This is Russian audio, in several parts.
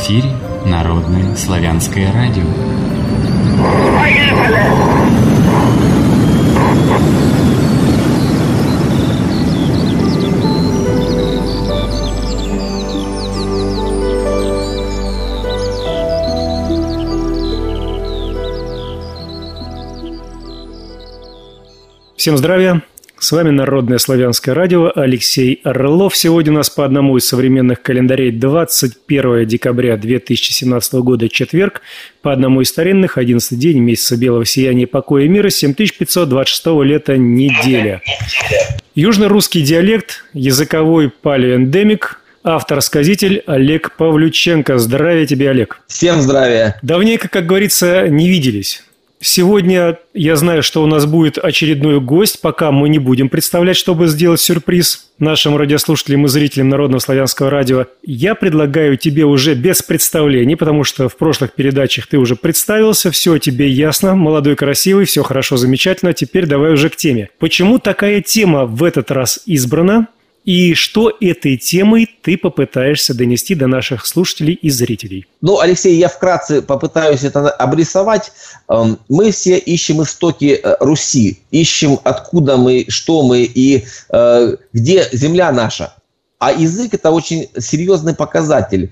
эфире Народное славянское радио. Всем здравия! С вами Народное славянское радио, Алексей Орлов. Сегодня у нас по одному из современных календарей 21 декабря 2017 года, четверг, по одному из старинных 11 день месяца белого сияния, покоя и мира, 7526 лета, неделя. Южно-русский диалект, языковой палеоэндемик, автор-сказитель Олег Павлюченко. Здравия тебе, Олег. Всем здравия. Давненько, как говорится, не виделись. Сегодня я знаю, что у нас будет очередной гость, пока мы не будем представлять, чтобы сделать сюрприз нашим радиослушателям и зрителям Народного славянского радио. Я предлагаю тебе уже без представлений, потому что в прошлых передачах ты уже представился, все тебе ясно, молодой, красивый, все хорошо, замечательно. Теперь давай уже к теме. Почему такая тема в этот раз избрана? И что этой темой ты попытаешься донести до наших слушателей и зрителей? Ну, Алексей, я вкратце попытаюсь это обрисовать. Мы все ищем истоки Руси, ищем откуда мы, что мы и где земля наша. А язык – это очень серьезный показатель,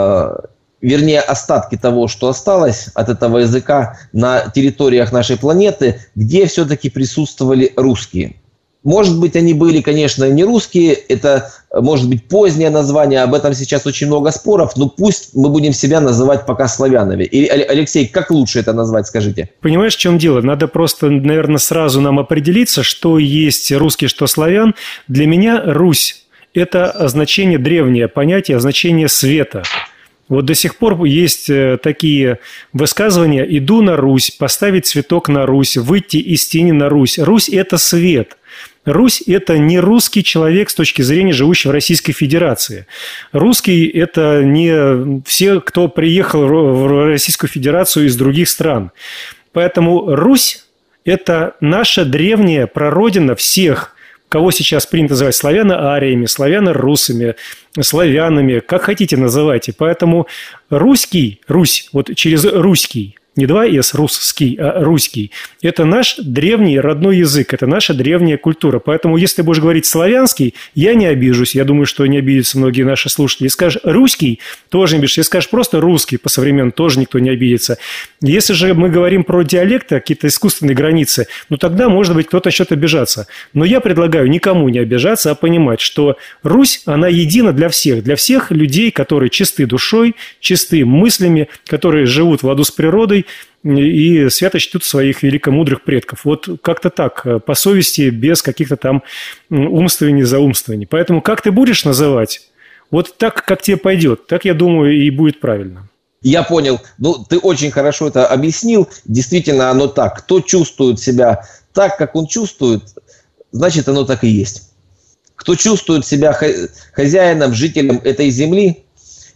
вернее, остатки того, что осталось от этого языка на территориях нашей планеты, где все-таки присутствовали русские. Может быть, они были, конечно, не русские, это может быть позднее название, об этом сейчас очень много споров, но пусть мы будем себя называть пока славянами. И, Алексей, как лучше это назвать, скажите? Понимаешь, в чем дело? Надо просто, наверное, сразу нам определиться, что есть русский, что славян. Для меня Русь – это значение древнее, понятие, значение света. Вот до сих пор есть такие высказывания: «Иду на Русь», «поставить цветок на Русь», «выйти из тени на Русь». Русь – это свет. Русь – это не русский человек с точки зрения живущего в Российской Федерации. Русский – это не все, кто приехал в Российскую Федерацию из других стран. Поэтому Русь – это наша древняя прародина всех, кого сейчас принято называть славяно-ариями, славяно-русами, славянами, как хотите называйте. Поэтому русский, Русь, вот через русский, не два «с», русский, а русский. Это наш древний родной язык, это наша древняя культура. Поэтому, если ты будешь говорить славянский, я не обижусь. Я думаю, что не обидятся многие наши слушатели. Если скажешь русский, тоже не обидишься. Если скажешь просто русский по-современному, тоже никто не обидится. Если же мы говорим про диалекты, какие-то искусственные границы, ну тогда, может быть, кто-то начнет обижаться. Но я предлагаю никому не обижаться, а понимать, что Русь, она едина для всех людей, которые чисты душой, чисты мыслями, которые живут в ладу с природой, и свято чтут своих великомудрых предков. Вот как-то так, по совести, без каких-то там умствований, заумствований. Поэтому как ты будешь называть, вот так, как тебе пойдет, так, я думаю, и будет правильно. Я понял. Ну, ты очень хорошо это объяснил. Действительно, оно так. Кто чувствует себя так, как он чувствует, значит, оно так и есть. Кто чувствует себя хозяином, жителем этой земли,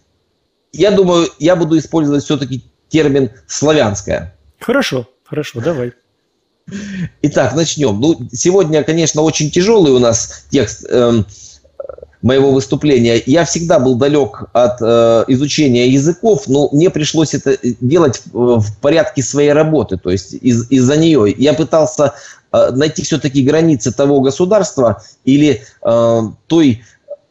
я думаю, я буду использовать все-таки термин «славянское». Хорошо, давай. Итак, начнем. Ну, сегодня, конечно, очень тяжелый у нас текст моего выступления. Я всегда был далек от изучения языков, но мне пришлось это делать в порядке своей работы, то есть из-за нее. Я пытался найти все-таки границы того государства или той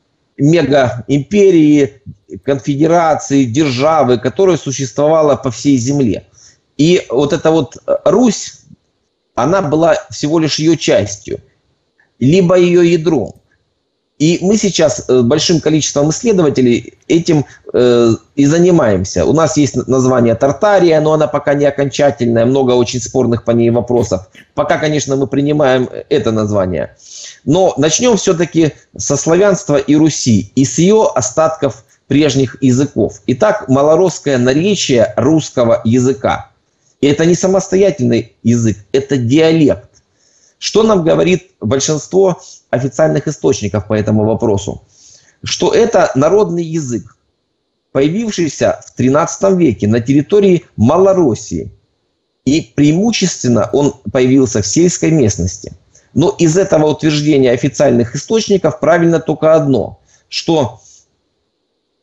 мега-империи, конфедерации, державы, которая существовала по всей земле. И вот эта вот Русь, она была всего лишь ее частью, либо ее ядром. И мы сейчас большим количеством исследователей этим и занимаемся. У нас есть название Тартария, но она пока не окончательная, много очень спорных по ней вопросов. Пока, конечно, мы принимаем это название. Но начнем все-таки со славянства и Руси, и с ее остатков прежних языков. Итак, малоросское наречие русского языка. И это не самостоятельный язык, это диалект. Что нам говорит большинство официальных источников по этому вопросу? Что это народный язык, появившийся в XIII веке на территории Малороссии. И преимущественно он появился в сельской местности. Но из этого утверждения официальных источников правильно только одно, что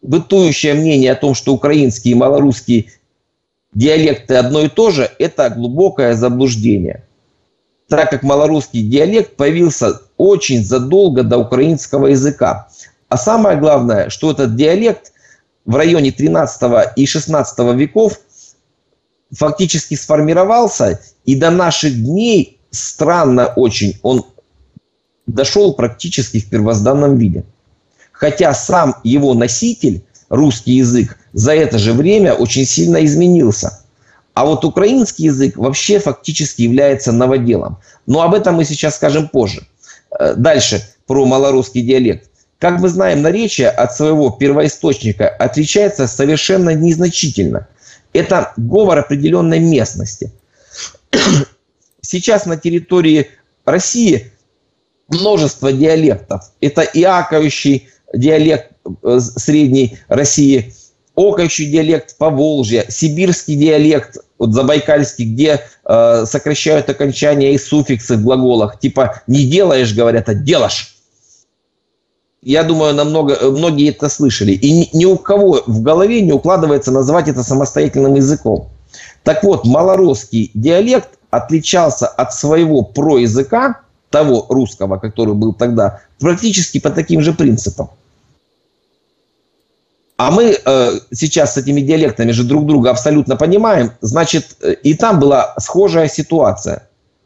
бытующее мнение о том, что украинский и малорусский диалекты одно и то же, это глубокое заблуждение. Так как малорусский диалект появился очень задолго до украинского языка. А самое главное, что этот диалект в районе 13 и 16 веков фактически сформировался, и до наших дней странно очень он дошел практически в первозданном виде. Хотя сам его носитель, русский язык, за это же время очень сильно изменился. А вот украинский язык вообще фактически является новоделом. Но об этом мы сейчас скажем позже. Дальше про малорусский диалект. Как мы знаем, наречие от своего первоисточника отличается совершенно незначительно. Это говор определенной местности. Сейчас на территории России множество диалектов. Это иакающий диалект Средней России, окающий диалект Поволжья, сибирский диалект, вот забайкальский, где сокращают окончания и суффиксы в глаголах. Типа не делаешь, говорят, а делаешь. Я думаю, многие это слышали. И ни у кого в голове не укладывается назвать это самостоятельным языком. Так вот, малорусский диалект отличался от своего проязыка, того русского, который был тогда, практически по таким же принципам. А мы сейчас с этими диалектами же друг друга абсолютно понимаем, значит, и там была схожая ситуация.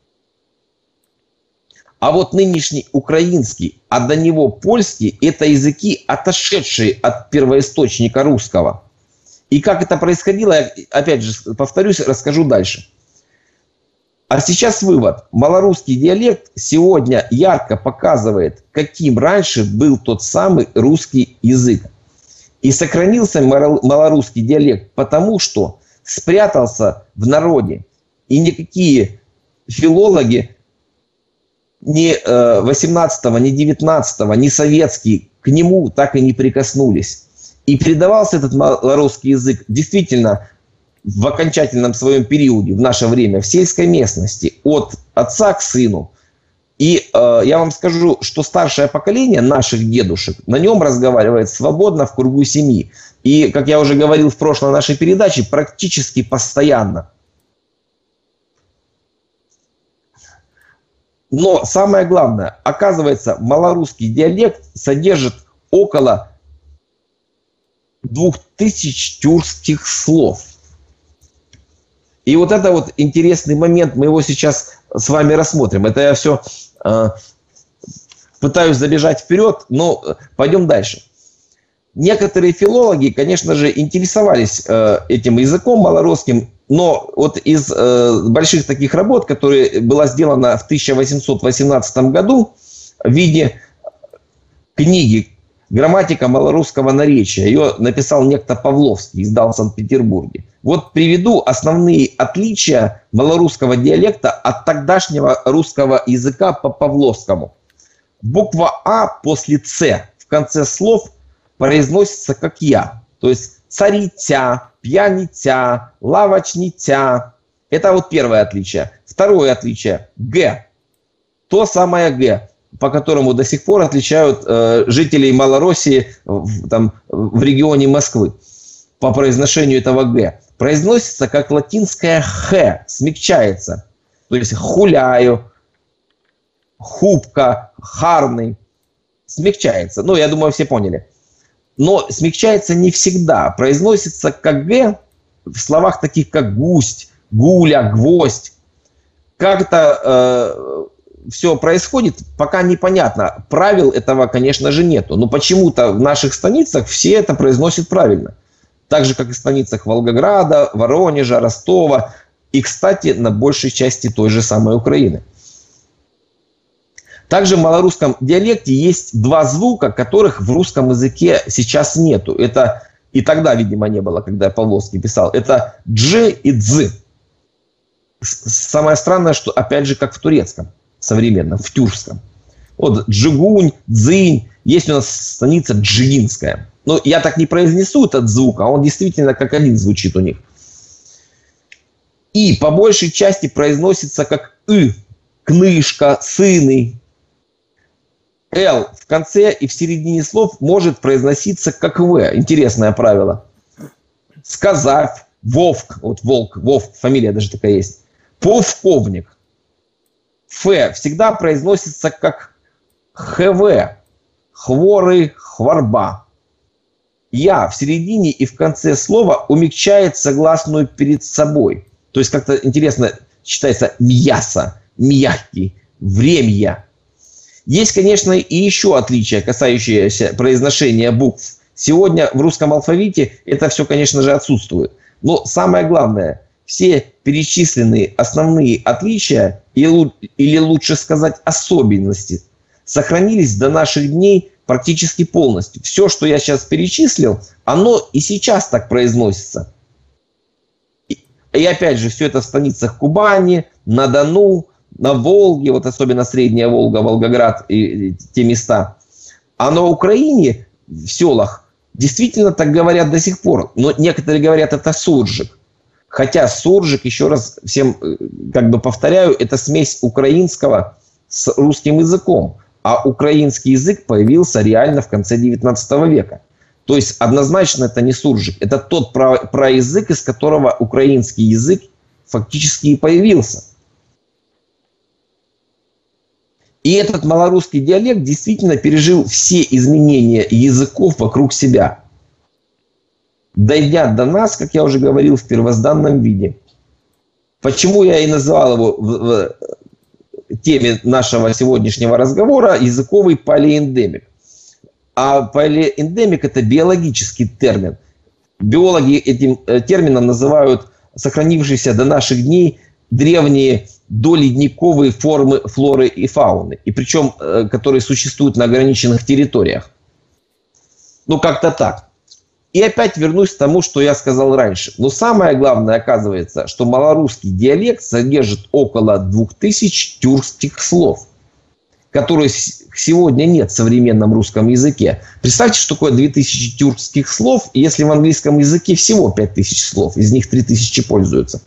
А вот нынешний украинский, а до него польский – это языки, отошедшие от первоисточника русского. И как это происходило, я, опять же, повторюсь, расскажу дальше. А сейчас вывод. Малорусский диалект сегодня ярко показывает, каким раньше был тот самый русский язык. И сохранился малорусский диалект потому, что спрятался в народе. И никакие филологи ни 18-го, ни 19-го, ни советские к нему так и не прикоснулись. И передавался этот малорусский язык действительно в окончательном своем периоде, в наше время, в сельской местности, от отца к сыну. И я вам скажу, что старшее поколение наших дедушек на нем разговаривает свободно в кругу семьи. И, как я уже говорил в прошлой нашей передаче, практически постоянно. Но самое главное, оказывается, малорусский диалект содержит около 2000 тюркских слов. И вот это вот интересный момент, мы его сейчас с вами рассмотрим. Это я все пытаюсь забежать вперед, но пойдем дальше. Некоторые филологи, конечно же, интересовались этим языком малорусским, но вот из больших таких работ, которые была сделана в 1818 году в виде книги «Грамматика малорусского наречия», ее написал некто Павловский, издал в Санкт-Петербурге. Вот приведу основные отличия малорусского диалекта от тогдашнего русского языка по Павловскому. Буква «А» после «Ц» в конце слов произносится как «я». То есть царитя, пьянитя, лавочнитя. Это вот первое отличие. Второе отличие – «г». То самое «г», по которому до сих пор отличают жителей Малороссии в регионе Москвы по произношению этого «г». Произносится как латинское «х», смягчается. То есть «хуляю», «хупка», «харный». Смягчается. Ну, я думаю, все поняли. Но смягчается не всегда. Произносится как «г» в словах таких, как «густь», «гуля», «гвоздь». Как-то все происходит, пока непонятно. Правил этого, конечно же, нету. Но почему-то в наших станицах все это произносят правильно. Так же, как и в станицах Волгограда, Воронежа, Ростова. И, кстати, на большей части той же самой Украины. Также в малорусском диалекте есть два звука, которых в русском языке сейчас нету. Это и тогда, видимо, не было, когда Павловский писал. Это «дж» и «дз». Самое странное, что опять же, как в турецком современном, в тюркском. Вот «джигунь», «дзынь». Есть у нас станица Джигинская. Но я так не произнесу этот звук, а он действительно как один звучит у них. И по большей части произносится как «ы». Книжка, сыны. «л» в конце и в середине слов может произноситься как «в». Интересное правило. Сказав, Вовк, вот волк, Вовк, фамилия даже такая есть. Повковник. «Ф» всегда произносится как «хв», хворый, хворба. «Я» в середине и в конце слова умягчает согласную перед собой. То есть как-то интересно читается «мясо», «мягкий», «время». Есть, конечно, и еще отличия, касающиеся произношения букв. Сегодня в русском алфавите это все, конечно же, отсутствует. Но самое главное, все перечисленные основные отличия, или лучше сказать особенности, сохранились до наших дней практически полностью. Все, что я сейчас перечислил, оно и сейчас так произносится. И опять же, все это в станицах Кубани, на Дону, на Волге, вот особенно Средняя Волга, Волгоград и те места. А на Украине, в селах, действительно так говорят до сих пор. Но некоторые говорят, это суржик. Хотя суржик, еще раз всем как бы повторяю, это смесь украинского с русским языком. А украинский язык появился реально в конце 19 века. То есть однозначно это не суржик. Это тот проязык, из которого украинский язык фактически и появился. И этот малорусский диалект действительно пережил все изменения языков вокруг себя, дойдя до нас, как я уже говорил, в первозданном виде. Почему я и назвал его в теме нашего сегодняшнего разговора языковый палеэндемик. А палеэндемик – это биологический термин. Биологи этим термином называют сохранившиеся до наших дней древние доледниковые формы флоры и фауны, и причем которые существуют на ограниченных территориях. Ну, как-то так. И опять вернусь к тому, что я сказал раньше. Но самое главное, оказывается, что малорусский диалект содержит около 2000 тюркских слов, которые сегодня нет в современном русском языке. Представьте, что такое 2000 тюркских слов, если в английском языке всего 5000 слов, из них 3000 пользуются.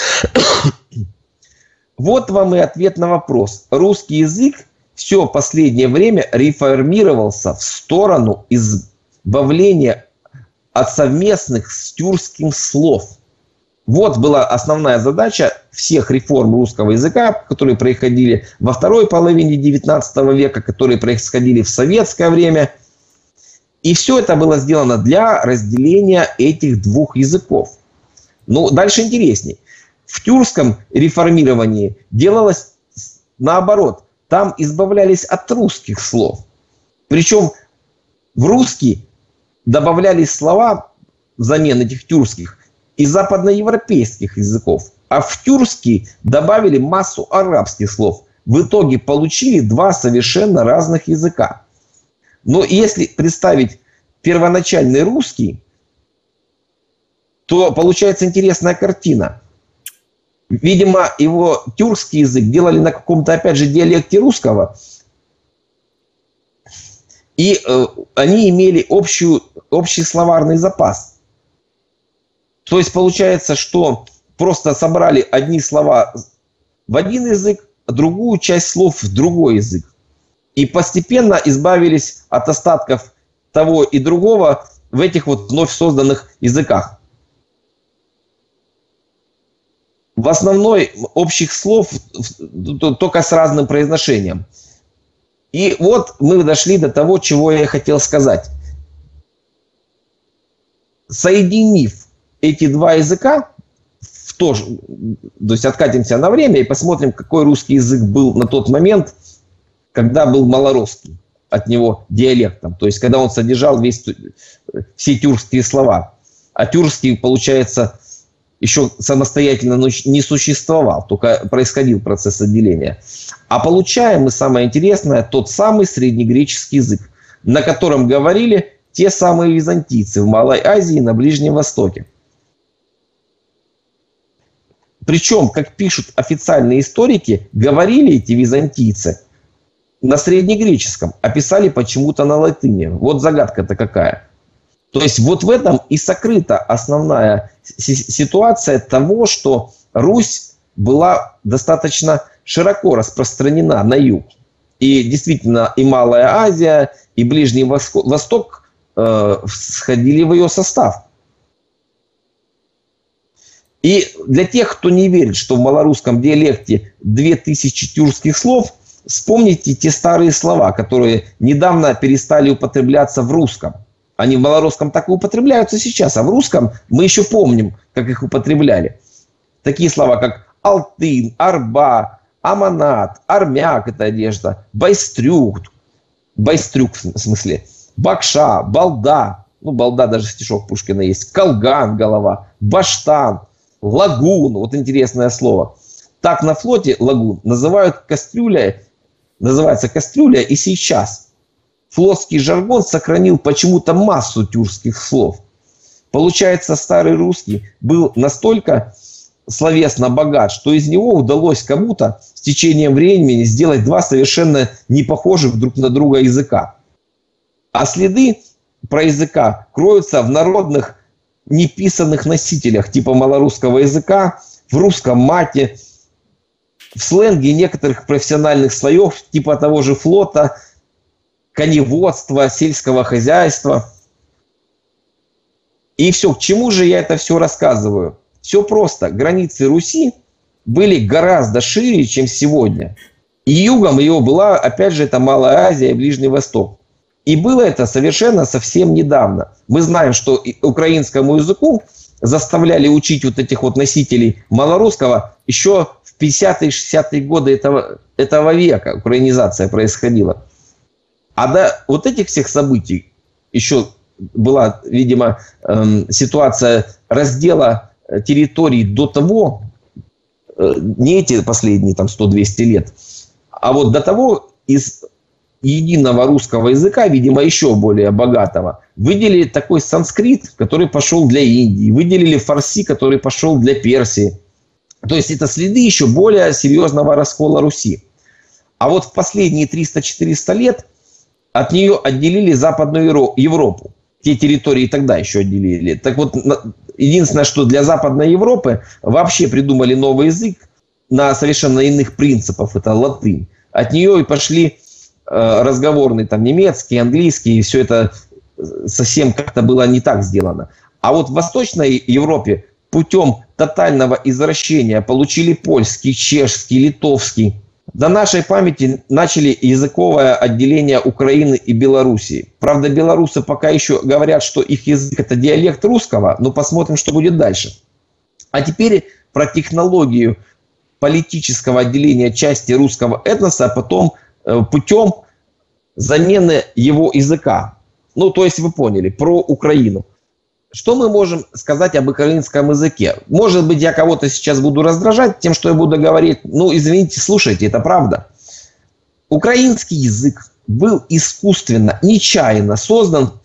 Вот вам и ответ на вопрос. Русский язык все последнее время реформировался в сторону избавления от совместных с тюркским слов. Вот была основная задача всех реформ русского языка, которые происходили во второй половине XIX века, которые происходили в советское время. И все это было сделано для разделения этих двух языков. Ну, дальше интересней. В тюркском реформировании делалось наоборот. Там избавлялись от русских слов. Причем в русский добавлялись слова взамен этих тюркских из западноевропейских языков. А в тюркский добавили массу арабских слов. В итоге получили два совершенно разных языка. Но если представить первоначальный русский, то получается интересная картина. Видимо, его тюркский язык делали на каком-то, опять же, диалекте русского. И они имели общий словарный запас. То есть получается, что просто собрали одни слова в один язык, а другую часть слов в другой язык. И постепенно избавились от остатков того и другого в этих вот вновь созданных языках. В основной общих слов только с разным произношением. И вот мы дошли до того, чего я хотел сказать. Соединив эти два языка, то есть откатимся на время и посмотрим, какой русский язык был на тот момент, когда был малорусский, от него диалектом. То есть когда он содержал все тюркские слова. А тюркский, получается, еще самостоятельно не существовал, только происходил процесс отделения. А получаем мы, самое интересное, тот самый среднегреческий язык, на котором говорили те самые византийцы в Малой Азии и на Ближнем Востоке. Причем, как пишут официальные историки, говорили эти византийцы на среднегреческом, а писали почему-то на латыни. Вот загадка-то какая. То есть вот в этом и сокрыта основная ситуация того, что Русь была достаточно широко распространена на юг. И действительно, и Малая Азия, и Ближний Восток входили в ее состав. И для тех, кто не верит, что в малорусском диалекте 2000 тюркских слов, вспомните те старые слова, которые недавно перестали употребляться в русском. Они в малорусском так и употребляются сейчас, а в русском мы еще помним, как их употребляли. Такие слова, как алтын, арба, аманат, армяк – это одежда, байстрюк в смысле, бакша, балда, ну балда даже стишок Пушкина есть, колган, голова, баштан, лагун, вот интересное слово. Так на флоте лагун называется кастрюля и сейчас. Флотский жаргон сохранил почему-то массу тюркских слов. Получается, старый русский был настолько словесно богат, что из него удалось кому-то с течением времени сделать два совершенно не похожих друг на друга языка. А следы про языка кроются в народных неписанных носителях типа малорусского языка, в русском мате, в сленге некоторых профессиональных слоев типа того же флота, коневодства, сельского хозяйства. И все, к чему же я это все рассказываю? Все просто. Границы Руси были гораздо шире, чем сегодня. И югом ее была, опять же, это Малая Азия и Ближний Восток. И было это совершенно совсем недавно. Мы знаем, что украинскому языку заставляли учить вот этих вот носителей малорусского еще в 50-е, 60-е годы этого века украинизация происходила. А до вот этих всех событий еще была, видимо, ситуация раздела территорий до того, не эти последние там 100-200 лет, а вот до того из единого русского языка, видимо, еще более богатого, выделили такой санскрит, который пошел для Индии, выделили фарси, который пошел для Персии. То есть это следы еще более серьезного раскола Руси. А вот в последние 300-400 лет от нее отделили Западную Европу. Те территории тогда еще отделили. Так вот, единственное, что для Западной Европы вообще придумали новый язык на совершенно иных принципах. Это латынь. От нее и пошли разговорный там немецкий, английский. И все это совсем как-то было не так сделано. А вот в Восточной Европе путем тотального извращения получили польский, чешский, литовский. До нашей памяти начали языковое отделение Украины и Белоруссии. Правда, белорусы пока еще говорят, что их язык – это диалект русского, но посмотрим, что будет дальше. А теперь про технологию политического отделения части русского этноса, а потом путем замены его языка. Ну, то есть вы поняли, про Украину. Что мы можем сказать об украинском языке? Может быть, я кого-то сейчас буду раздражать тем, что я буду говорить. Ну, извините, слушайте, это правда. Украинский язык был искусственно, нечаянно создан в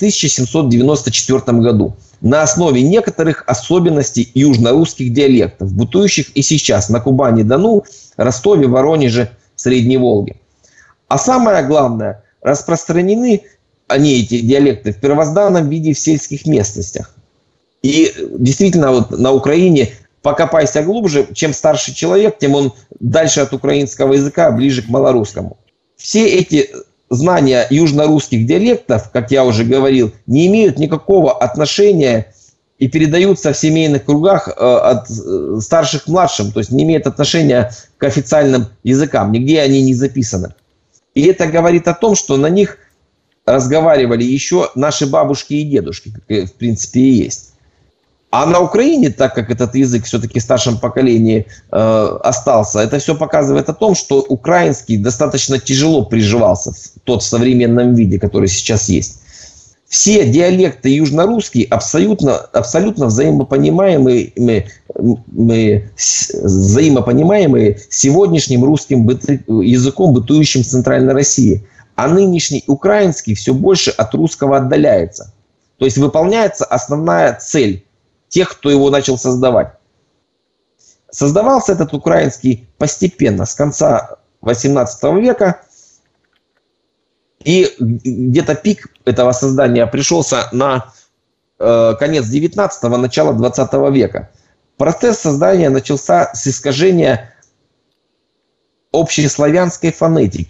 1794 году на основе некоторых особенностей южнорусских диалектов, бытующих и сейчас на Кубани-Дону, Ростове, Воронеже, Средней Волге. А самое главное, распространены они, эти диалекты, в первозданном виде в сельских местностях. И действительно, вот на Украине, покопайся глубже, чем старше человек, тем он дальше от украинского языка, ближе к малорусскому. Все эти знания южнорусских диалектов, как я уже говорил, не имеют никакого отношения и передаются в семейных кругах от старших к младшим, то есть не имеют отношения к официальным языкам, нигде они не записаны. И это говорит о том, что на них разговаривали еще наши бабушки и дедушки, как в принципе и есть. А на Украине, так как этот язык все-таки в старшем поколении остался, это все показывает о том, что украинский достаточно тяжело приживался в тот современном виде, который сейчас есть. Все диалекты южнорусские абсолютно взаимопонимаемые сегодняшним русским языком, бытующим в Центральной России. А нынешний украинский все больше от русского отдаляется. То есть выполняется основная цель тех, кто его начал создавать. Создавался этот украинский постепенно, с конца XVIII века. И где-то пик этого создания пришелся на конец XIX, начало XX века. Процесс создания начался с искажения общеславянской фонетики.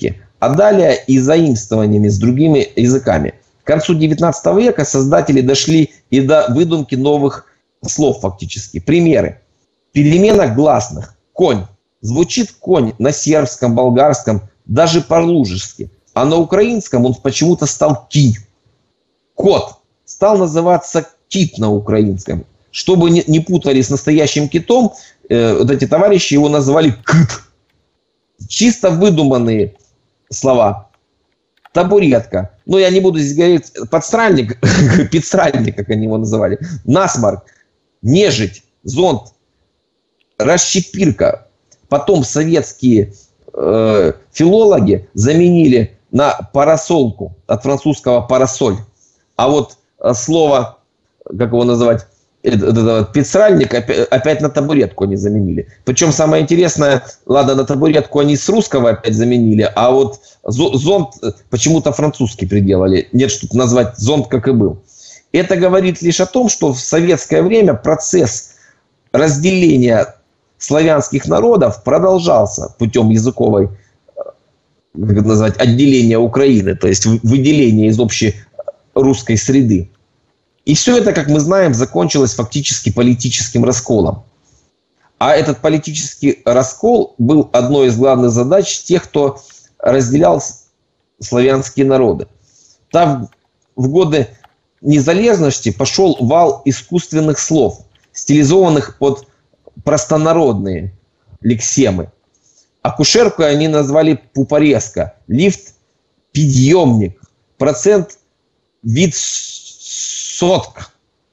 а далее и заимствованиями с другими языками. К концу XIX века создатели дошли и до выдумки новых слов фактически. Примеры. Перемена гласных. Конь. Звучит конь на сербском, болгарском, даже по-лужски. А на украинском он почему-то стал ки. Кот стал называться кит на украинском. Чтобы не путали с настоящим китом, вот эти товарищи его называли кыт. Чисто выдуманные слова. Табуретка. Ну, я не буду здесь говорить подстральник, пиццральник, как они его называли. Насморк, нежить, зонт, расщепирка. Потом советские филологи заменили на парасолку, от французского парасоль. А вот слово, как его называть, пиццральник опять на табуретку они заменили. Причем самое интересное, ладно, на табуретку они с русского опять заменили, а вот зонт почему-то французский приделали. Нет, чтобы назвать зонт, как и был. Это говорит лишь о том, что в советское время процесс разделения славянских народов продолжался путем языковой, как это назвать, отделения Украины, то есть выделения из общей русской среды. И все это, как мы знаем, закончилось фактически политическим расколом. А этот политический раскол был одной из главных задач тех, кто разделял славянские народы. Там в годы незалежности пошел вал искусственных слов, стилизованных под простонародные лексемы. Акушерку они назвали пупорезка, лифт – подъемник, процент – вид сотка.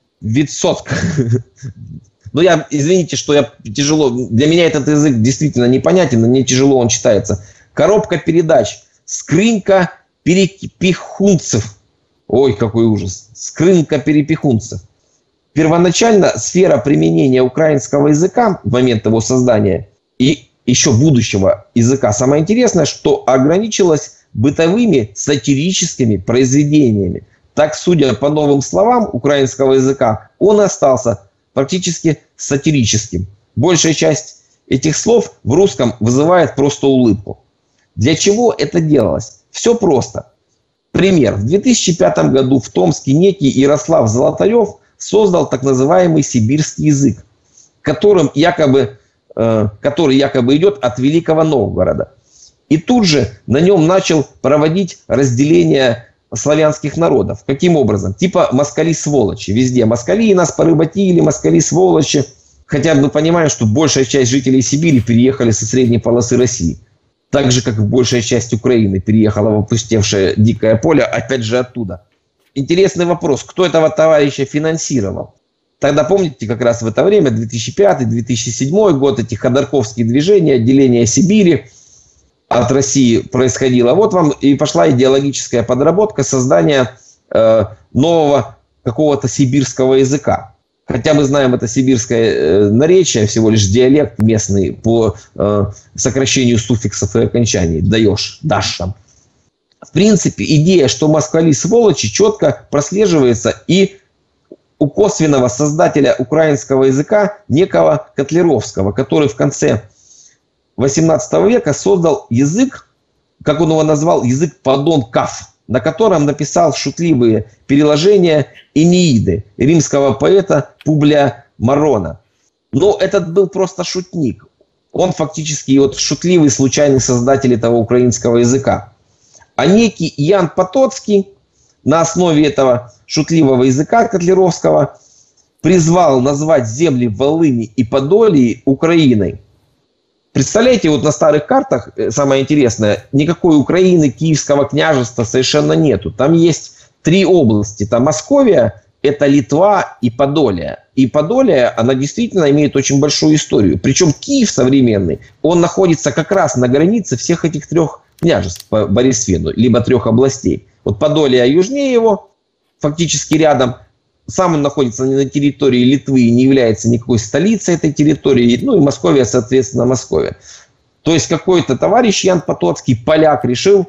Но я, извините, что я тяжело, для меня этот язык действительно непонятен, мне тяжело он читается. Коробка передач, скрынька перепихунцев. Ой, какой ужас. Скрынька перепихунцев. Первоначально сфера применения украинского языка в момент его создания и еще будущего языка, самое интересное, что ограничилась бытовыми сатирическими произведениями. Так, судя по новым словам украинского языка, он остался практически сатирическим. Большая часть этих слов в русском вызывает просто улыбку. Для чего это делалось? Все просто. Пример. В 2005 году в Томске некий Ярослав Золотарев создал так называемый сибирский язык, который якобы идет от Великого Новгорода. И тут же на нем начал проводить разделение славянских народов. Каким образом? Типа москали-сволочи. Везде москали нас порыботили, москали-сволочи. Хотя мы понимаем, что большая часть жителей Сибири переехали со средней полосы России. Так же, как и большая часть Украины переехала в опустевшее дикое поле, опять же оттуда. Интересный вопрос, кто этого товарища финансировал? Тогда, помните, как раз в это время, 2005-2007 год, эти ходорковские движения, отделение Сибири от России происходило. Вот вам и пошла идеологическая подработка создания нового какого-то сибирского языка. Хотя мы знаем, это сибирское наречие, всего лишь диалект местный по сокращению суффиксов и окончаний. Даешь, дашь там. В принципе, идея, что москали сволочи, четко прослеживается и у косвенного создателя украинского языка, некого Котлеровского, который в конце 18 века создал язык, как он его назвал, язык подонков, на котором написал шутливые переложения Энеиды римского поэта Публия Марона. Но этот был просто шутник. Он фактически вот шутливый, случайный создатель этого украинского языка. А некий Ян Потоцкий на основе этого шутливого языка Котлеровского призвал назвать земли Волыни и Подолии Украиной. Представляете, вот на старых картах, самое интересное, никакой Украины, Киевского княжества совершенно нету. Там есть 3 области. Там Московия, это Литва и Подолия. И Подолия, она действительно имеет очень большую историю. Причем Киев современный, он находится как раз на границе всех этих 3 княжеств по Борисфену, либо 3 областей. Вот Подолия южнее его, фактически рядом. Сам он находится на территории Литвы и не является никакой столицей этой территории. Ну и Московия, соответственно, Московия. То есть какой-то товарищ Ян Потоцкий, поляк, решил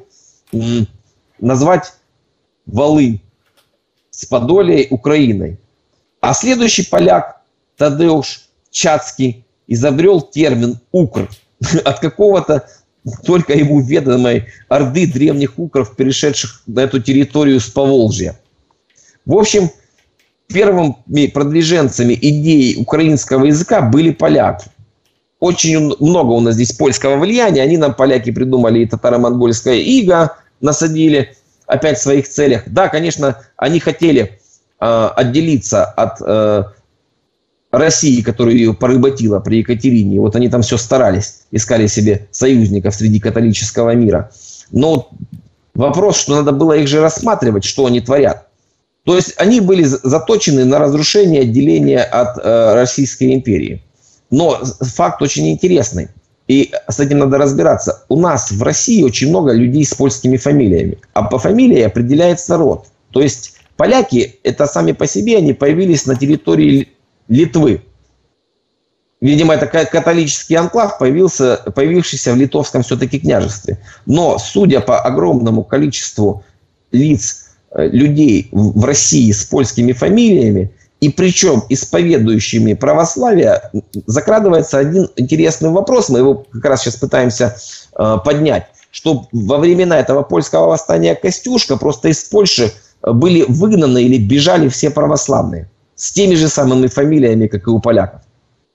назвать Волынь с Подолией Украиной. А следующий поляк, Тадеуш Чацкий, изобрел термин «укр» от какого-то только ему ведомой орды древних укров, перешедших на эту территорию с Поволжья. В общем, первыми продвиженцами идей украинского языка были поляки. Очень много у нас здесь польского влияния. Они нам, поляки, придумали и татаро-монгольское иго, насадили опять в своих целях. Да, конечно, они хотели отделиться от России, которая ее поработила при Екатерине. Вот они там все старались, искали себе союзников среди католического мира. Но вопрос, что надо было их же рассматривать, что они творят. То есть они были заточены на разрушение отделения от Российской империи. Но факт очень интересный. И с этим надо разбираться. У нас в России очень много людей с польскими фамилиями. А по фамилии определяется род. То есть поляки, это сами по себе, они появились на территории Литвы. Видимо, это католический анклав, появившийся в литовском все-таки княжестве. Но, судя по огромному количеству лиц, людей в России с польскими фамилиями, и причем исповедующими православие, закрадывается один интересный вопрос, мы его как раз сейчас пытаемся поднять, что во времена этого польского восстания Костюшка просто из Польши были выгнаны или бежали все православные с теми же самыми фамилиями, как и у поляков.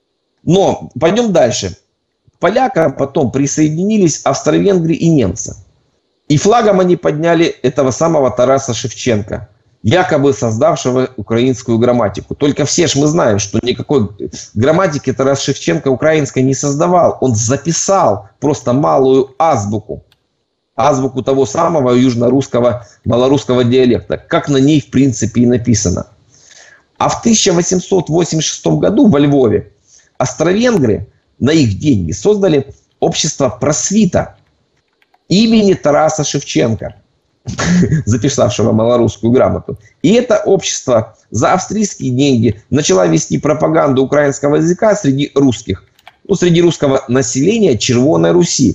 Но пойдем дальше. К полякам потом присоединились австро-венгры и немцы. И флагом они подняли этого самого Тараса Шевченко, якобы создавшего украинскую грамматику. Только все ж мы знаем, что никакой грамматики Тарас Шевченко украинской не создавал. Он записал просто малую азбуку. Азбуку того самого южно-русского, малорусского диалекта. Как на ней в принципе и написано. А в 1886 году во Львове австро-венгры на их деньги создали общество «Просвита» имени Тараса Шевченко, записавшего малорусскую грамоту. И это общество за австрийские деньги начало вести пропаганду украинского языка среди русских, среди русского населения Червоной Руси.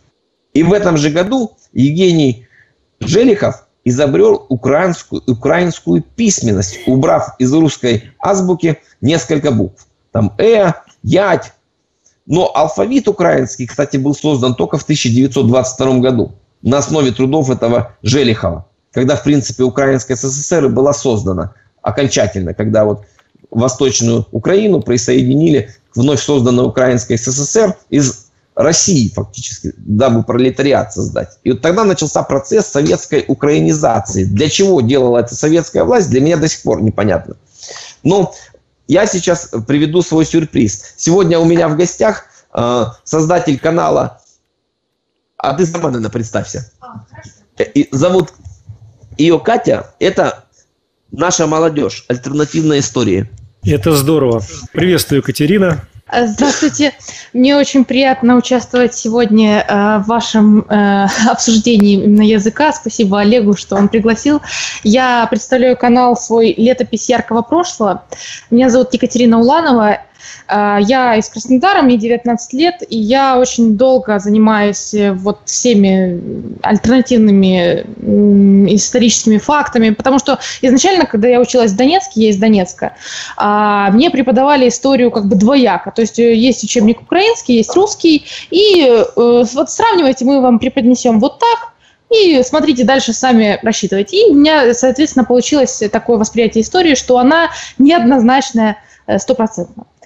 И в этом же году Евгений Желихов изобрел украинскую письменность, убрав из русской азбуки несколько букв. Там ять. Но алфавит украинский, кстати, был создан только в 1922 году на основе трудов этого Желихова, когда, в принципе, Украинская ССР была создана окончательно, когда вот Восточную Украину присоединили к вновь созданной Украинской ССР из России фактически, дабы пролетариат создать. И вот тогда начался процесс советской украинизации. Для чего делала эта советская власть, для меня до сих пор непонятно. Но я сейчас приведу свой сюрприз. Сегодня у меня в гостях создатель канала, а ты сама, наверное, представься. Зовут ее Катя. Это наша молодежь, альтернативная история. Это здорово. Приветствую, Катерина. Здравствуйте. Мне очень приятно участвовать сегодня в вашем обсуждении именно языка. Спасибо Олегу, что он пригласил. Я представляю канал свой «Летопись яркого прошлого». Меня зовут Екатерина Уланова. Я из Краснодара, мне 19 лет, и я очень долго занимаюсь вот всеми альтернативными историческими фактами, потому что изначально, когда я училась в Донецке, я из Донецка, мне преподавали историю как бы двояко, то есть есть учебник украинский, есть русский, и вот сравнивайте, мы вам преподнесем вот так, и смотрите дальше, сами рассчитывайте. И у меня, соответственно, получилось такое восприятие истории, что она неоднозначная 100%.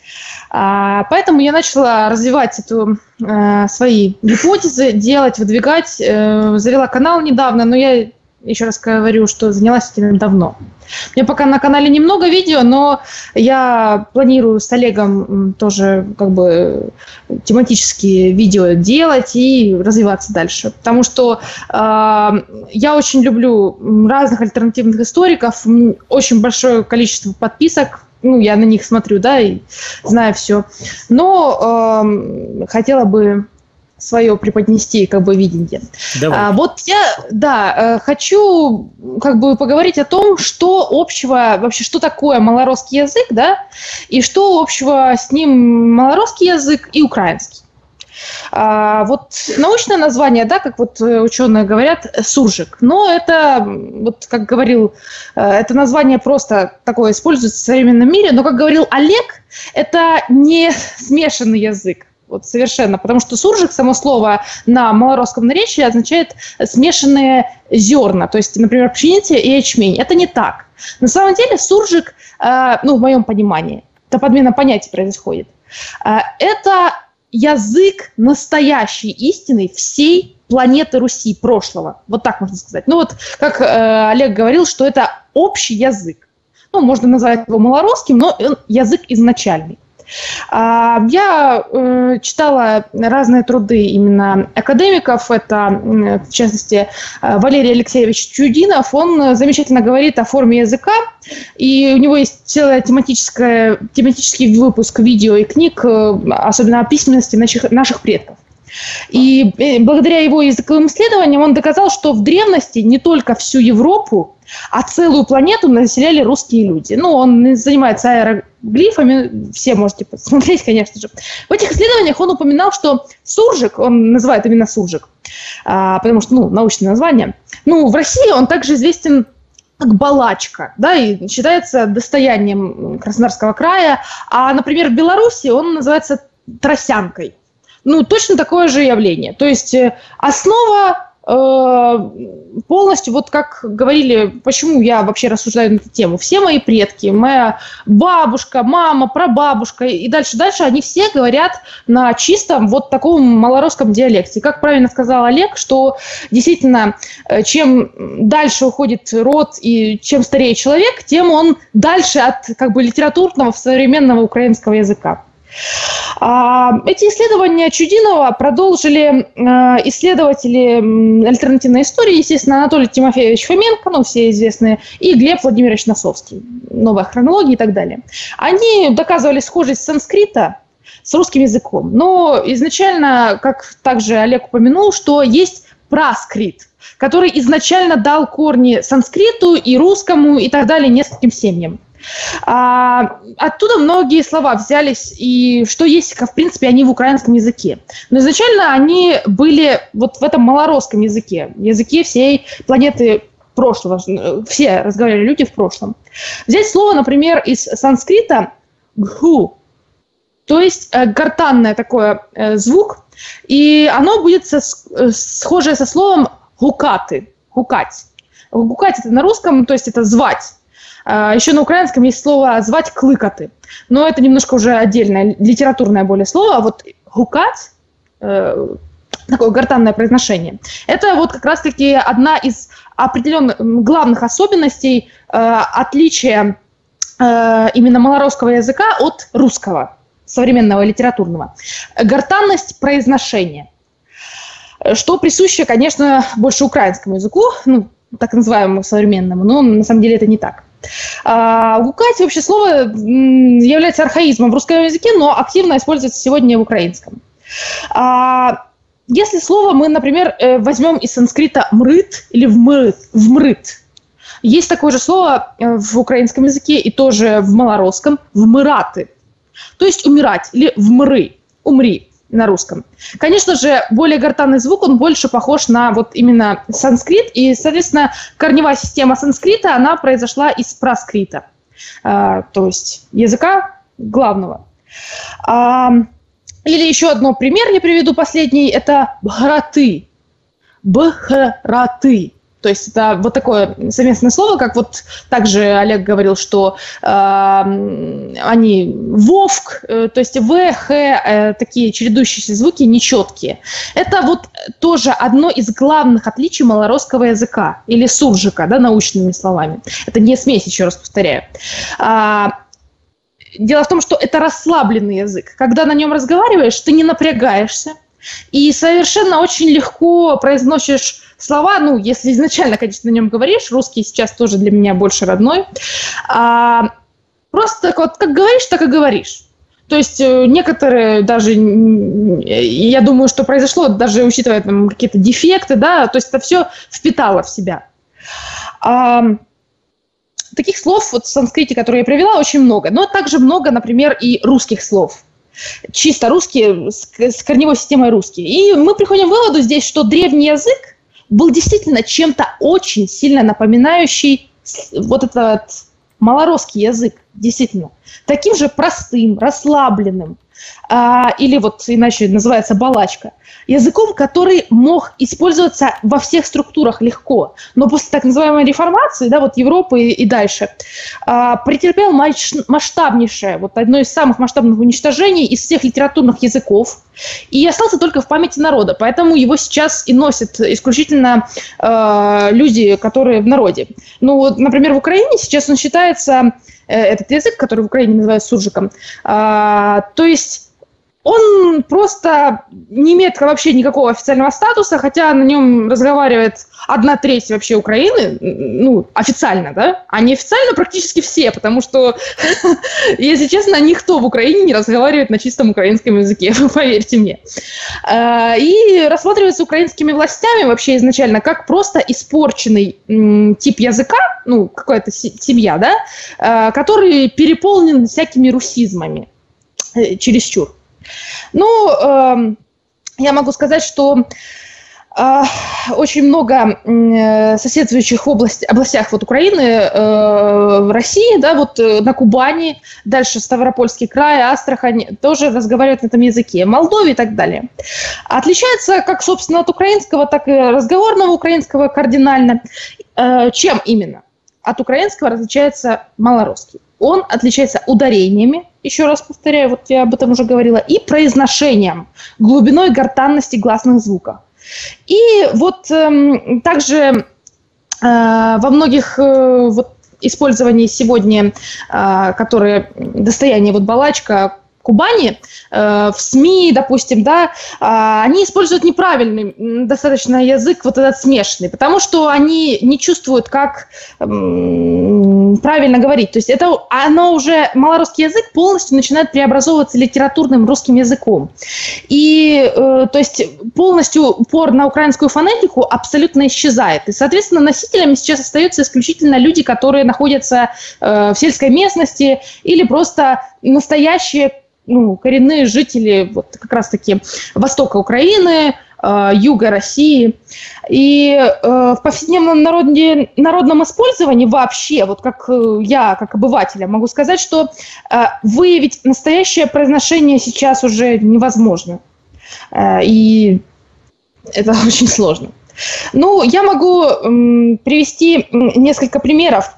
Поэтому я начала развивать свои гипотезы, делать, выдвигать. Завела канал недавно, но я еще раз говорю, что занялась этим давно. У меня пока на канале немного видео, но я планирую с Олегом тоже как бы тематические видео делать и развиваться дальше. Потому что я очень люблю разных альтернативных историков, очень большое количество подписок. Я на них смотрю, да, и знаю все. Но хотела бы свое преподнести, как бы, видение. Вот я, хочу как бы поговорить о том, что общего, вообще, что такое малоросский язык, да, и что общего с ним малоросский язык и украинский. Вот научное название, да, как вот ученые говорят, суржик, но это, вот как говорил, это название просто такое используется в современном мире, но, как говорил Олег, это не смешанный язык. Вот совершенно. Потому что суржик, само слово на малоросском наречии означает смешанные зерна. То есть, например, пшеница и ячмень. Это не так. На самом деле суржик, в моем понимании, это подмена понятий происходит. Это язык настоящей истины всей планеты Руси прошлого. Вот так можно сказать. Как Олег говорил, что это общий язык. Можно назвать его малоросским, но он язык изначальный. Я читала разные труды именно академиков. Это, в частности, Валерий Алексеевич Чудинов. Он замечательно говорит о форме языка. И у него есть целый тематический выпуск видео и книг, особенно о письменности наших предков. И благодаря его языковым исследованиям он доказал, что в древности не только всю Европу, а целую планету населяли русские люди. Он занимается аэроглифами, все можете посмотреть, конечно же. В этих исследованиях он упоминал, что суржик, он называет именно суржик, потому что, научное название, в России он также известен как балачка, да, и считается достоянием Краснодарского края, а, например, в Беларуси он называется тросянкой. Точно такое же явление. То есть основа полностью, как говорили, почему я вообще рассуждаю на эту тему. Все мои предки, моя бабушка, мама, прабабушка и дальше, они все говорят на чистом таком малоросском диалекте. Как правильно сказал Олег, что действительно, чем дальше уходит род и чем старее человек, тем он дальше от литературного современного украинского языка. Эти исследования Чудинова продолжили исследователи альтернативной истории, естественно, Анатолий Тимофеевич Фоменко, все известные, и Глеб Владимирович Носовский, новая хронология и так далее. Они доказывали схожесть санскрита с русским языком, но изначально, как также Олег упомянул, что есть праскрит, который изначально дал корни санскриту и русскому и так далее нескольким семьям. Оттуда многие слова взялись, и что есть, в принципе, они в украинском языке. Но изначально они были в этом малоросском языке всей планеты прошлого. Все разговаривали люди в прошлом. Взять слово, например, из санскрита «гху», то есть гортанный такой звук, и оно будет схожее со словом «гукаты», «гукать». «Гукать» — это на русском, то есть это «звать». Еще на украинском есть слово «звать клыкаты», но это немножко уже отдельное, литературное более слово, а гукать, такое гортанное произношение, это как раз-таки одна из определенных главных особенностей отличия именно малоросского языка от русского, современного литературного. Гортанность произношения, что присуще, конечно, больше украинскому языку, так называемому современному, но на самом деле это не так. Гукать вообще слово является архаизмом в русском языке, но активно используется сегодня в украинском. Если слово мы, например, возьмем из санскрита «мрыт» или «вмрыт», есть такое же слово в украинском языке и тоже в малоросском «вмыраты», то есть «умирать» или «вмры», «умри» на русском. Конечно же, более гортанный звук, он больше похож на именно санскрит, и, соответственно, корневая система санскрита, она произошла из праскрита, то есть языка главного. Или еще одно пример я приведу последний, это бхараты, бхараты. То есть это такое совместное слово, как также Олег говорил, что они вовк, то есть в, х, такие чередующиеся звуки нечеткие. Это тоже одно из главных отличий малоросского языка или суржика, научными словами. Это не смесь, еще раз повторяю. Дело в том, что это расслабленный язык. Когда на нем разговариваешь, ты не напрягаешься и совершенно очень легко произносишь слова, если изначально, конечно, на нем говоришь, русский сейчас тоже для меня больше родной, просто как говоришь, так и говоришь. То есть некоторые даже, я думаю, что произошло, даже учитывая какие-то дефекты, то есть это все впитало в себя. Таких слов в санскрите, которые я привела, очень много, но также много, например, и русских слов. Чисто русские, с корневой системой русские. И мы приходим к выводу здесь, что древний язык был действительно чем-то очень сильно напоминающий этот малоросский язык, действительно. Таким же простым, расслабленным. или вот иначе называется балачка, языком, который мог использоваться во всех структурах легко, но после так называемой реформации, да, вот Европы и дальше, претерпел масштабнейшее, вот одно из самых масштабных уничтожений из всех литературных языков, и остался только в памяти народа, поэтому его сейчас и носят исключительно люди, которые в народе. Ну, вот, например, в Украине сейчас он считается, этот язык, который в Украине называют суржиком, то есть он просто не имеет вообще никакого официального статуса, хотя на нем разговаривает 1/3 вообще Украины, ну, официально, да, а неофициально практически все, потому что, если честно, никто в Украине не разговаривает на чистом украинском языке, поверьте мне. И рассматривается украинскими властями вообще изначально как просто испорченный тип языка, ну, какая-то семья, да, который переполнен всякими русизмами чересчур. Ну, я могу сказать, что очень много соседствующих областях вот Украины, в России, да, вот на Кубани, дальше Ставропольский край, Астрахань, тоже разговаривают на этом языке, Молдове и так далее. Отличается как, собственно, от украинского, так и разговорного украинского кардинально. Чем именно? От украинского различается малорусский. Он отличается ударениями, еще раз повторяю, вот я об этом уже говорила, и произношением, глубиной гортанности гласных звуков. И вот также во многих вот, использовании сегодня, которые достояние вот балачка, Кубани, в СМИ, допустим, да, они используют неправильный достаточно язык, вот этот смешанный, потому что они не чувствуют, как правильно говорить. То есть это оно уже, малорусский язык полностью начинает преобразовываться литературным русским языком. И, то есть полностью упор на украинскую фонетику абсолютно исчезает. И, соответственно, носителями сейчас остаются исключительно люди, которые находятся в сельской местности или просто настоящие, ну, коренные жители вот как раз-таки востока Украины, юга России. И в повседневном народном использовании вообще, вот как я, как обывателя, могу сказать, что выявить настоящее произношение сейчас уже невозможно. И это очень сложно. Ну, я могу привести несколько примеров,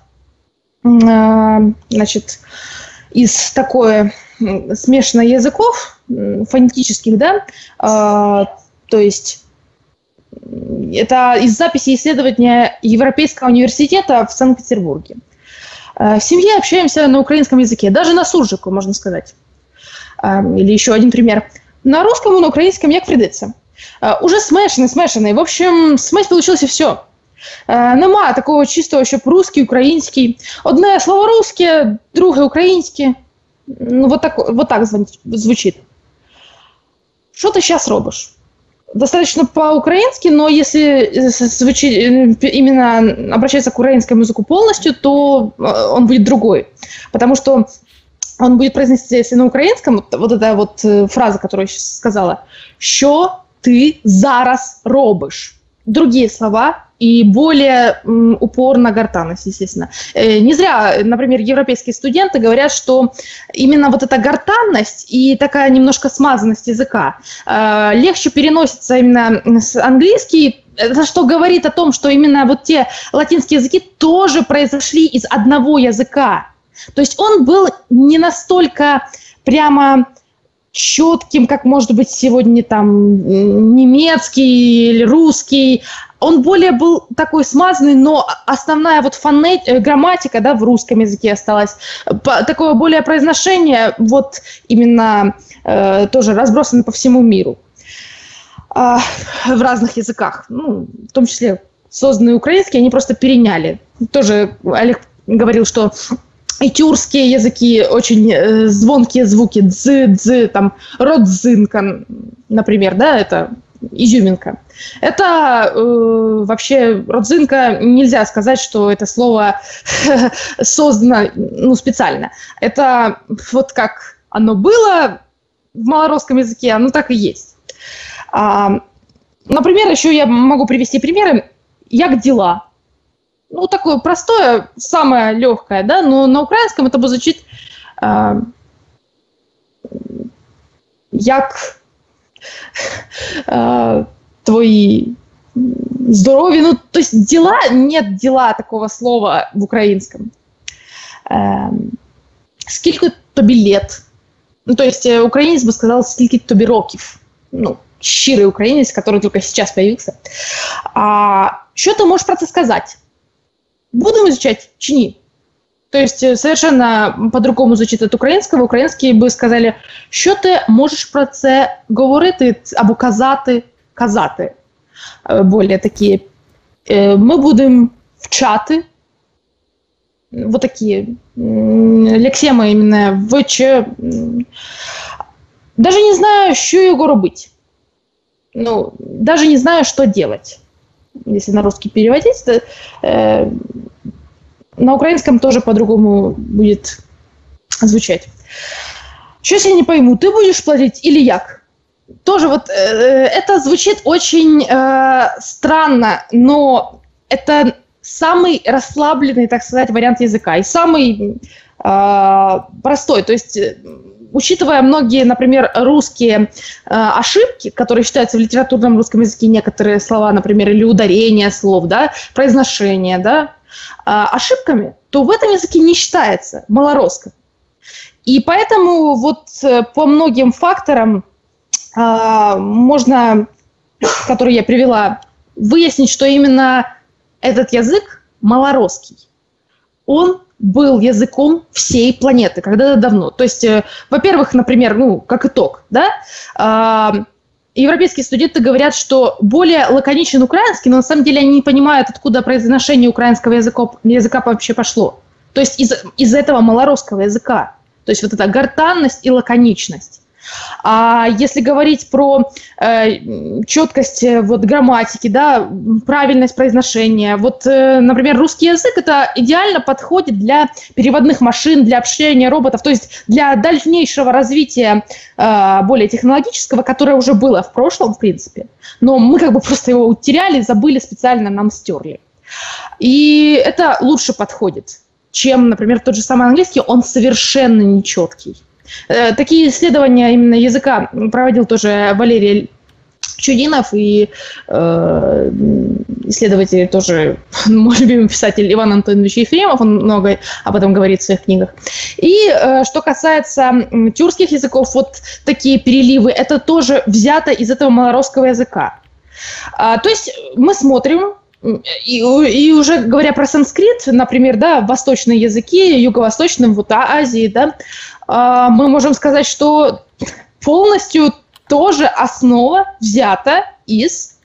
значит, из такой смешанных языков, фонетических, да, то есть это из записи исследования Европейского университета в Санкт-Петербурге. В семье общаемся на украинском языке, даже на суржику, можно сказать. Или еще один пример. На русском и на украинском як прийдеться. Уже смешанный. В общем, смесь получилось все. Нема такого чистого, щоб русский, український. Одне слово русське, друге українське. Ну, вот так звучит. Что ты сейчас робишь? Достаточно по-украински, но если звучит, именно обращаться к украинскому языку полностью, то он будет другой. Потому что он будет произнести, если на украинском, вот эта вот фраза, которую я сейчас сказала, «Що ты зараз робиш?» Другие слова и более упор на гортанность, естественно. Не зря, например, европейские студенты говорят, что именно вот эта гортанность и такая немножко смазанность языка легче переносится именно с английский, это что говорит о том, что именно вот те латинские языки тоже произошли из одного языка. То есть он был не настолько прямо четким, как может быть сегодня там немецкий или русский. Он более был такой смазанный, но основная вот грамматика, да, в русском языке осталась. Такое более произношение вот именно тоже разбросано по всему миру в разных языках. Ну, в том числе созданные украинские, они просто переняли. Тоже Олег говорил, что и тюркские языки, очень звонкие звуки, дзы, там, родзинка, например, да, это изюминка. Это вообще родзинка, нельзя сказать, что это слово создано специально. Это вот как оно было в малорусском языке, оно так и есть. Например, еще я могу привести примеры, як дела. Ну, такое простое, самое легкое, да, но на украинском это звучит як твої здорові, ну, то есть дела, нет дела такого слова в українському. Скільки тобі лет? Ну, то есть українець би сказав, скільки тобі років. Ну, щирий українець, який тільки зараз появився. А що ти можеш про це сказати? Будемо изучати чи ні? То есть совершенно по-другому звучить від українського. Українські би сказали, що ти можеш про це говорити або казати. Более такі. Ми будемо вчати. Вот такие лексемы именно даже не знаю, що його робити. Ну, даже не знаю, что делать. Если на русский переводить, то, на украинском тоже по-другому будет звучать. Щось я не пойму, ты будешь платить или як? Тоже вот это звучит очень странно, но это самый расслабленный, так сказать, вариант языка и самый простой. То есть, учитывая многие, например, русские ошибки, которые считаются в литературном русском языке некоторые слова, например, или ударение слов, да, произношение, да, ошибками, то в этом языке не считается малоросском. И поэтому вот по многим факторам можно, которые я привела, выяснить, что именно этот язык малоросский, он был языком всей планеты когда-то давно. То есть, во-первых, например, ну, как итог, да, европейские студенты говорят, что более лаконичен украинский, но на самом деле они не понимают, откуда произношение украинского языка вообще пошло. То есть из этого малоросского языка. То есть вот эта гортанность и лаконичность. А если говорить про четкость вот, грамматики, да, правильность произношения, вот, например, русский язык это идеально подходит для переводных машин, для общения роботов, то есть для дальнейшего развития более технологического, которое уже было в прошлом, в принципе, но мы как бы просто его утеряли, забыли, специально нам стерли. И это лучше подходит, чем, например, тот же самый английский, он совершенно нечеткий. Такие исследования именно языка проводил тоже Валерий Чудинов и исследователь тоже, мой любимый писатель Иван Антонович Ефремов, он много об этом говорит в своих книгах. И что касается тюркских языков, вот такие переливы, это тоже взято из этого малоросского языка. То есть мы смотрим, и уже говоря про санскрит, например, да, восточные языки, юго-восточным, вот Азии, да, мы можем сказать, что полностью тоже основа взята из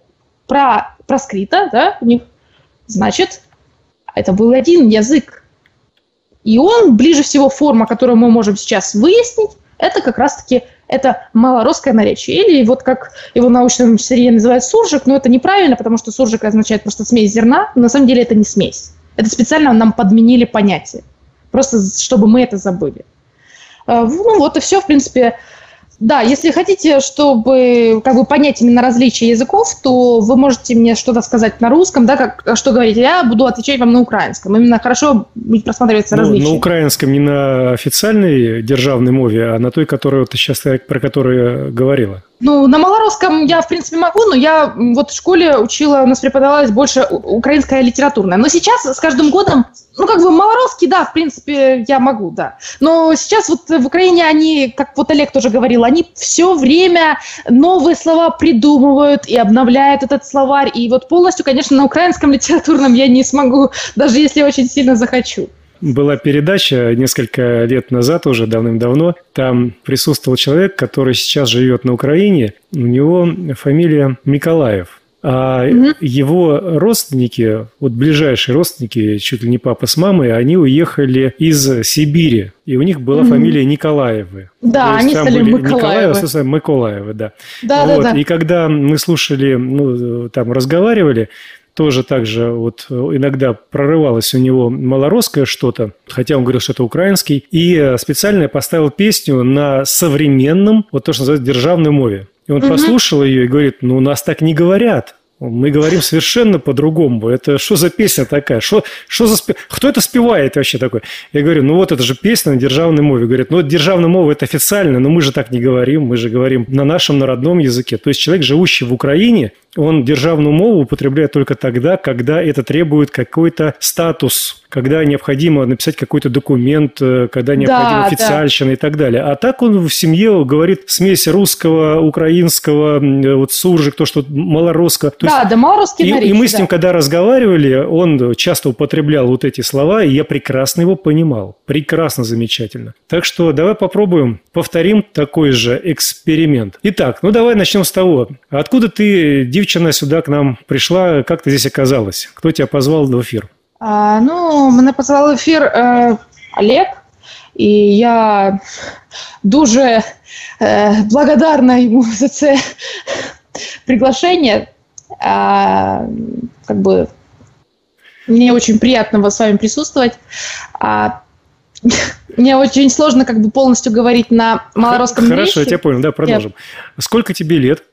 проскрита, да, у них, значит, это был один язык. И он, ближе всего, форма, которую мы можем сейчас выяснить, это как раз-таки это малоросское наречие. Или вот как его в научном сырье называют суржик, но это неправильно, потому что суржик означает просто смесь зерна, но на самом деле это не смесь. Это специально нам подменили понятие, просто чтобы мы это забыли. Ну вот и все, в принципе. Да, если хотите, чтобы как бы понять именно различия языков, то вы можете мне что-то сказать на русском, да, как, что говорить, я буду отвечать вам на украинском. Именно хорошо будет просматриваться различия. На украинском, не на официальной державной мове, а на той, которую ты сейчас про которую говорила. Ну, на малоросском я, в принципе, могу, но я вот в школе учила, у нас преподавалась больше украинская литературная. Но сейчас с каждым годом, ну, как бы малоросский, да, в принципе, я могу, да. Но сейчас вот в Украине они, как вот Олег тоже говорил, они все время новые слова придумывают и обновляют этот словарь. И вот полностью, конечно, на украинском литературном я не смогу, даже если очень сильно захочу. Была передача несколько лет назад, уже давным-давно. Там присутствовал человек, который сейчас живет на Украине. У него фамилия Николаев. А его родственники, вот ближайшие родственники, чуть ли не папа с мамой, они уехали из Сибири. И у них была фамилия Николаевы. Да, они стали Миколаевы. Миколаевы, да. Да. И когда мы слушали, ну, там разговаривали, тоже так же вот иногда прорывалось у него малоросское что-то, хотя он говорил, что это украинский, и специально я поставил песню на современном, вот то, что называется, державной мове. И он послушал ее и говорит, ну, у нас так не говорят. Мы говорим совершенно по-другому. Это что за песня такая? Кто это спевает вообще такой? Я говорю, ну вот это же песня на державной мове. Говорят, ну державная мова это официально, но мы же так не говорим. Мы же говорим на нашем, на родном языке. То есть человек, живущий в Украине, он державную мову употребляет только тогда, когда это требует какой-то статус, когда необходимо написать какой-то документ, когда необходима официальщина и так далее. А так он в семье говорит смесь русского, украинского, вот суржик, то, что малоросского. Малорусский наречие. И мы с ним, когда разговаривали, он часто употреблял вот эти слова, и я прекрасно его понимал. Прекрасно, замечательно. Так что давай попробуем, повторим такой же эксперимент. Итак, давай начнем с того. Откуда ты, девчина, сюда к нам пришла? Как ты здесь оказалась? Кто тебя позвал в эфир? Мене позвав в ефір Олег, і я дуже благодарна йому за це приглашение. Мне очень приятно с вами присутствовать. Мне очень сложно полностью говорить на малоросском наречии. Хорошо, я тебя понял, да, продолжим. Сколько тебе лет?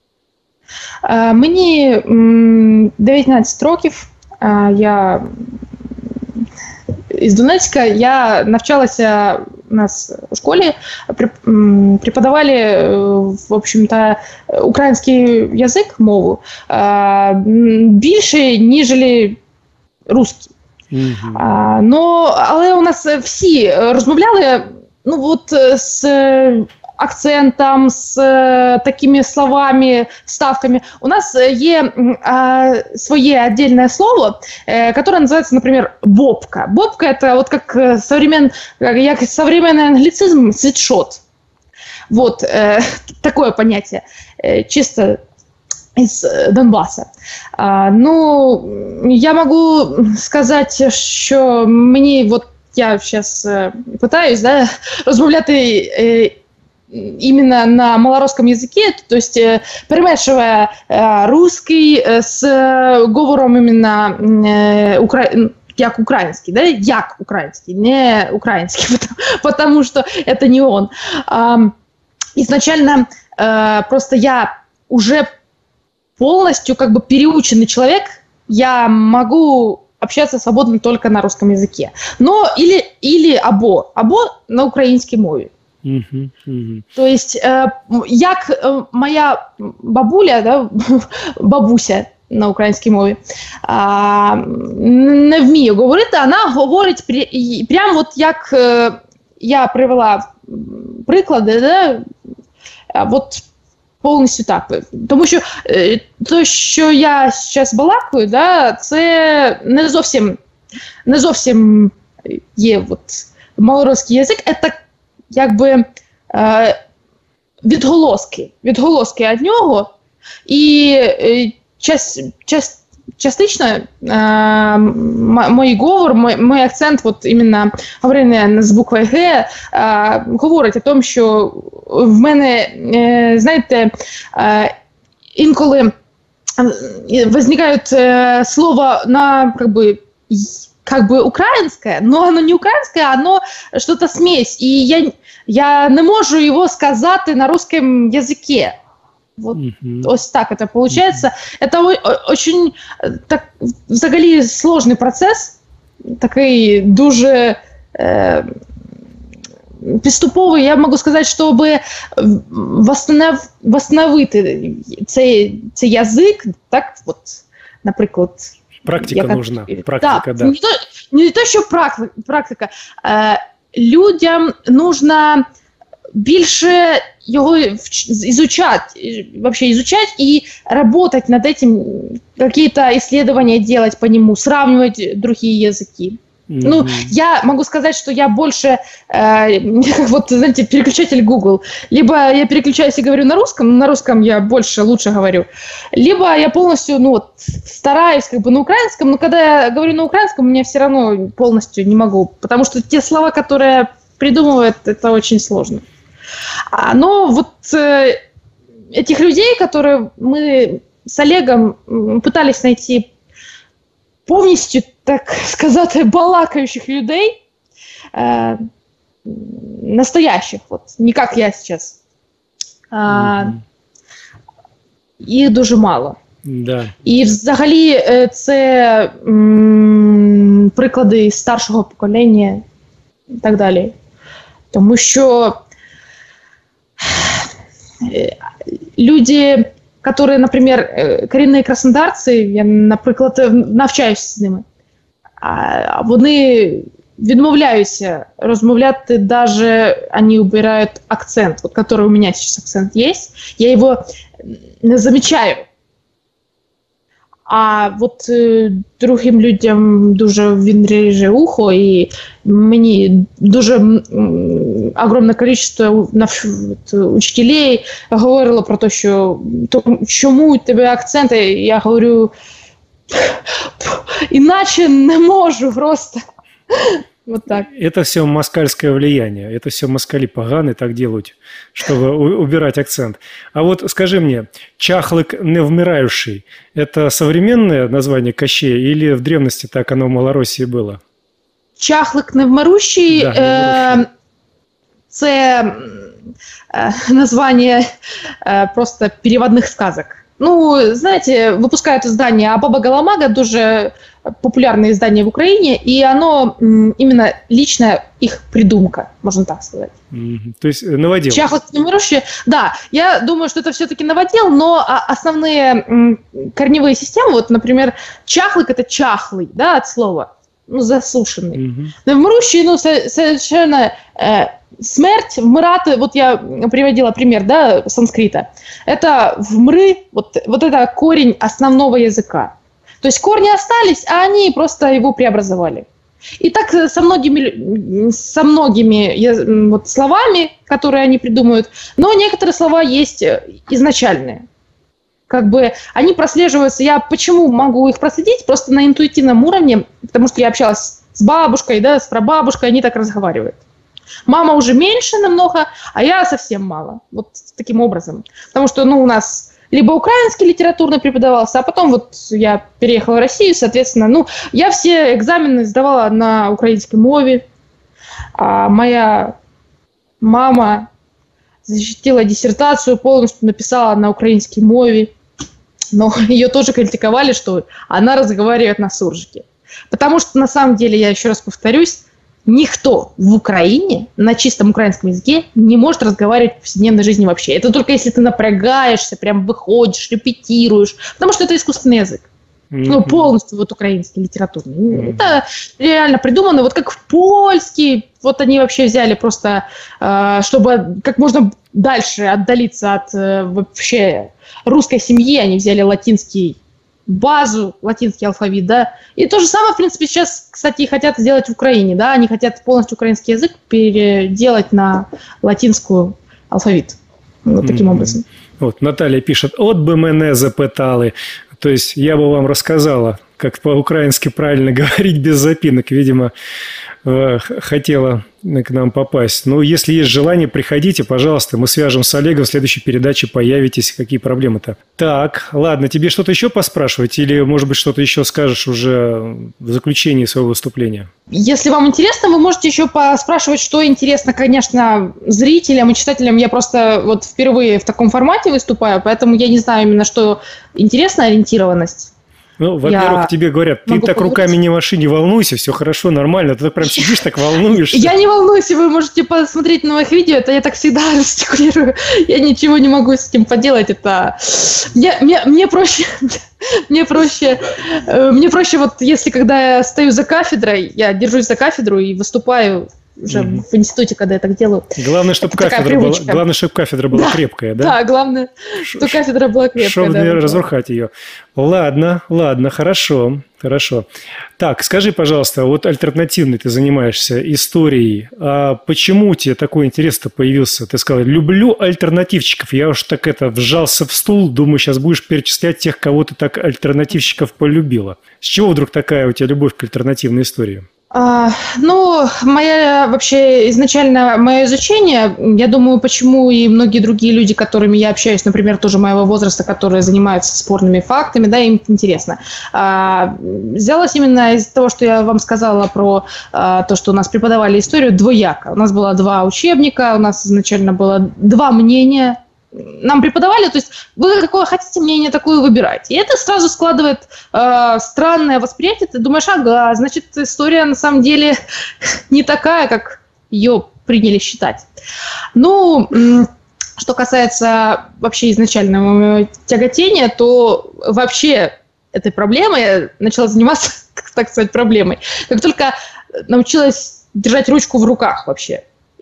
Мені 19 років. Я із Донецька, я навчалася у нас у школі, преподавали, в общем-то, український язик, мову, більше, ніж русський. Але у нас всі розмовляли, з акцентом, с такими словами, вставками. У нас есть свое отдельное слово, которое называется, например, бобка. Бобка – это вот как современный англицизм свитшот. Вот такое понятие, чисто из Донбасса. Я могу сказать, что я сейчас пытаюсь, розмовляти именно на малоросском языке, то есть перемешивая русский с говором именно як украинский, як украинский, не украинский, потому что это не он. Изначально просто я уже полностью переученный человек, я могу общаться свободно только на русском языке. Или або на українській мові. То есть, як моя бабуля, бабуся на українській мові, не вміє говорити, вона говорить прямо як я привела приклади, повністю так. Тому що те, що я зараз балакаю, це не зовсім є малоросський язик, це відголоски від нього, і частично мій говор, мій акцент, іменно говорення з буквою Г, говорить о тому, що в мене, знаєте, інколи возникают слова на украинское, но оно не украинское, оно что-то смесь, и я не можу его сказать на русском языке. Ось так это получается. Это очень взагалі сложный процесс, такий дуже підступовий. Я можу сказати, щоб восстановити цей язик, наприклад, практика нужна. Практика, да. Не то, що практика. Людям нужно більше його изучать и работать над этим, какие-то исследования делать по нему, сравнивать другие языки. Я могу сказать, что я больше, знаете, переключатель Google. Либо я переключаюсь и говорю на русском я лучше говорю. Либо я полностью, стараюсь на украинском, но когда я говорю на украинском, я все равно полностью не могу, потому что те слова, которые придумывают, это очень сложно. Но этих людей, которые мы с Олегом пытались найти повністю, так сказати, балакающих людей, настоящих, не как я сейчас, их дуже мало. Да. І взагалі це приклади старшого покоління і так далі. Тому що люди, які, наприклад, корінні краснодарці, я, наприклад, навчаюся з ними, вони відмовляються розмовляти, навіть вони убирають акцент, вот, который у меня сейчас акцент есть, я его не замечаю. А от другим людям дуже він реже ухо, і мені дуже огромне кількість учителів говорило про те, що чому у тебе акценти, я говорю, іначе не можу просто. Вот так. Это все москальское влияние. Это все москали поганые так делают, чтобы убирать акцент. А вот скажи мне, чахлык невмирающий – это современное название Кощея или в древности так оно в Малороссии было? Чахлик невмирущий – це название просто переводных сказок. Ну, знаете, выпускают издание «Абаба Галамага», дуже популярное издание в Украине, и оно именно лично их придумка, можно так сказать. То есть новодел. Чахлик невмирущий, да, я думаю, что это все-таки новодел, но основные корневые системы, вот, например, чахлик – это чахлый, да, от слова, ну, засушенный. Невмирущий, ну, совершенно смерть, вмирати, вот я приводила пример, да, санскрита, это вмры, вот это корень основного языка. То есть корни остались, а они просто его преобразовали. И так со многими вот словами, которые они придумают, но некоторые слова есть изначальные. Как бы они прослеживаются, я почему могу их проследить? Просто на интуитивном уровне, потому что я общалась с бабушкой, да, с прабабушкой, они так разговаривают. Мама уже меньше намного, а я совсем мало. Вот таким образом. Потому что, ну, у нас либо украинский литературно преподавался, а потом вот я переехала в Россию, соответственно, ну, я все экзамены сдавала на украинской мове. А моя мама защитила диссертацию, полностью написала на украинской мове. Но ее тоже критиковали, что она разговаривает на суржике. Потому что, на самом деле, я еще раз повторюсь, никто в Украине на чистом украинском языке не может разговаривать в повседневной жизни вообще. Это только если ты напрягаешься, прям выходишь, репетируешь, потому что это искусственный язык. Ну, полностью вот украинский, литературный. Это реально придумано, вот как в польский, вот они вообще взяли просто, чтобы как можно дальше отдалиться от вообще русской семьи, они взяли латинский базу, латинский алфавит, да. И то же самое, в принципе, сейчас, кстати, хотят сделать в Украине, да, они хотят полностью украинский язык переделать на латинский алфавит. Вот таким образом. Вот, Наталья пишет, от бы мене запытали. То есть я бы вам рассказала, как по-украински правильно говорить без запинок. Видимо, хотела к нам попасть. Но если есть желание, приходите, пожалуйста. Мы свяжем с Олегом, в следующей передаче появитесь. Какие проблемы-то? Так, ладно, тебе что-то еще поспрашивать? Или, может быть, что-то еще скажешь уже в заключении своего выступления? Если вам интересно, вы можете еще поспрашивать, что интересно, конечно, зрителям и читателям. Я просто вот впервые в таком формате выступаю, поэтому я не знаю именно, что интересно, ориентированность. Ну, во-первых, тебе говорят, ты так руками не маши, не волнуйся, все хорошо, нормально. Ты прям сидишь, так волнуешься. Я не волнуюсь, вы можете посмотреть на моих видео, это я так всегда жестикулирую. Я ничего не могу с этим поделать. Это мне проще, вот если когда я стою за кафедрой, я держусь за кафедру и выступаю уже в институте, когда я так делаю. Главное, чтобы кафедра была крепкая, да? Да, главное, чтобы кафедра была крепкая. Чтобы не разрухать ее. Ладно, хорошо. Так, скажи, пожалуйста, вот альтернативной ты занимаешься историей. А почему тебе такой интерес-то появился? Ты сказал, люблю альтернативщиков. Я уж так вжался в стул, думаю, сейчас будешь перечислять тех, кого ты так альтернативщиков полюбила. С чего вдруг такая у тебя любовь к альтернативной истории? Вообще изначально мое изучение, я думаю, почему и многие другие люди, с которыми я общаюсь, например, тоже моего возраста, которые занимаются спорными фактами, да, им интересно. Взялось именно из того, что я вам сказала про то, что у нас преподавали историю двояко. У нас было 2 учебника, у нас изначально было 2 мнения нам преподавали, то есть вы какое хотите мнение, такое выбирайте. И это сразу складывает странное восприятие. Ты думаешь, ага, значит, история на самом деле не такая, как ее приняли считать. Ну, что касается вообще изначального тяготения, то вообще этой проблемой я начала заниматься, так сказать, проблемой. Как только научилась держать ручку в руках вообще.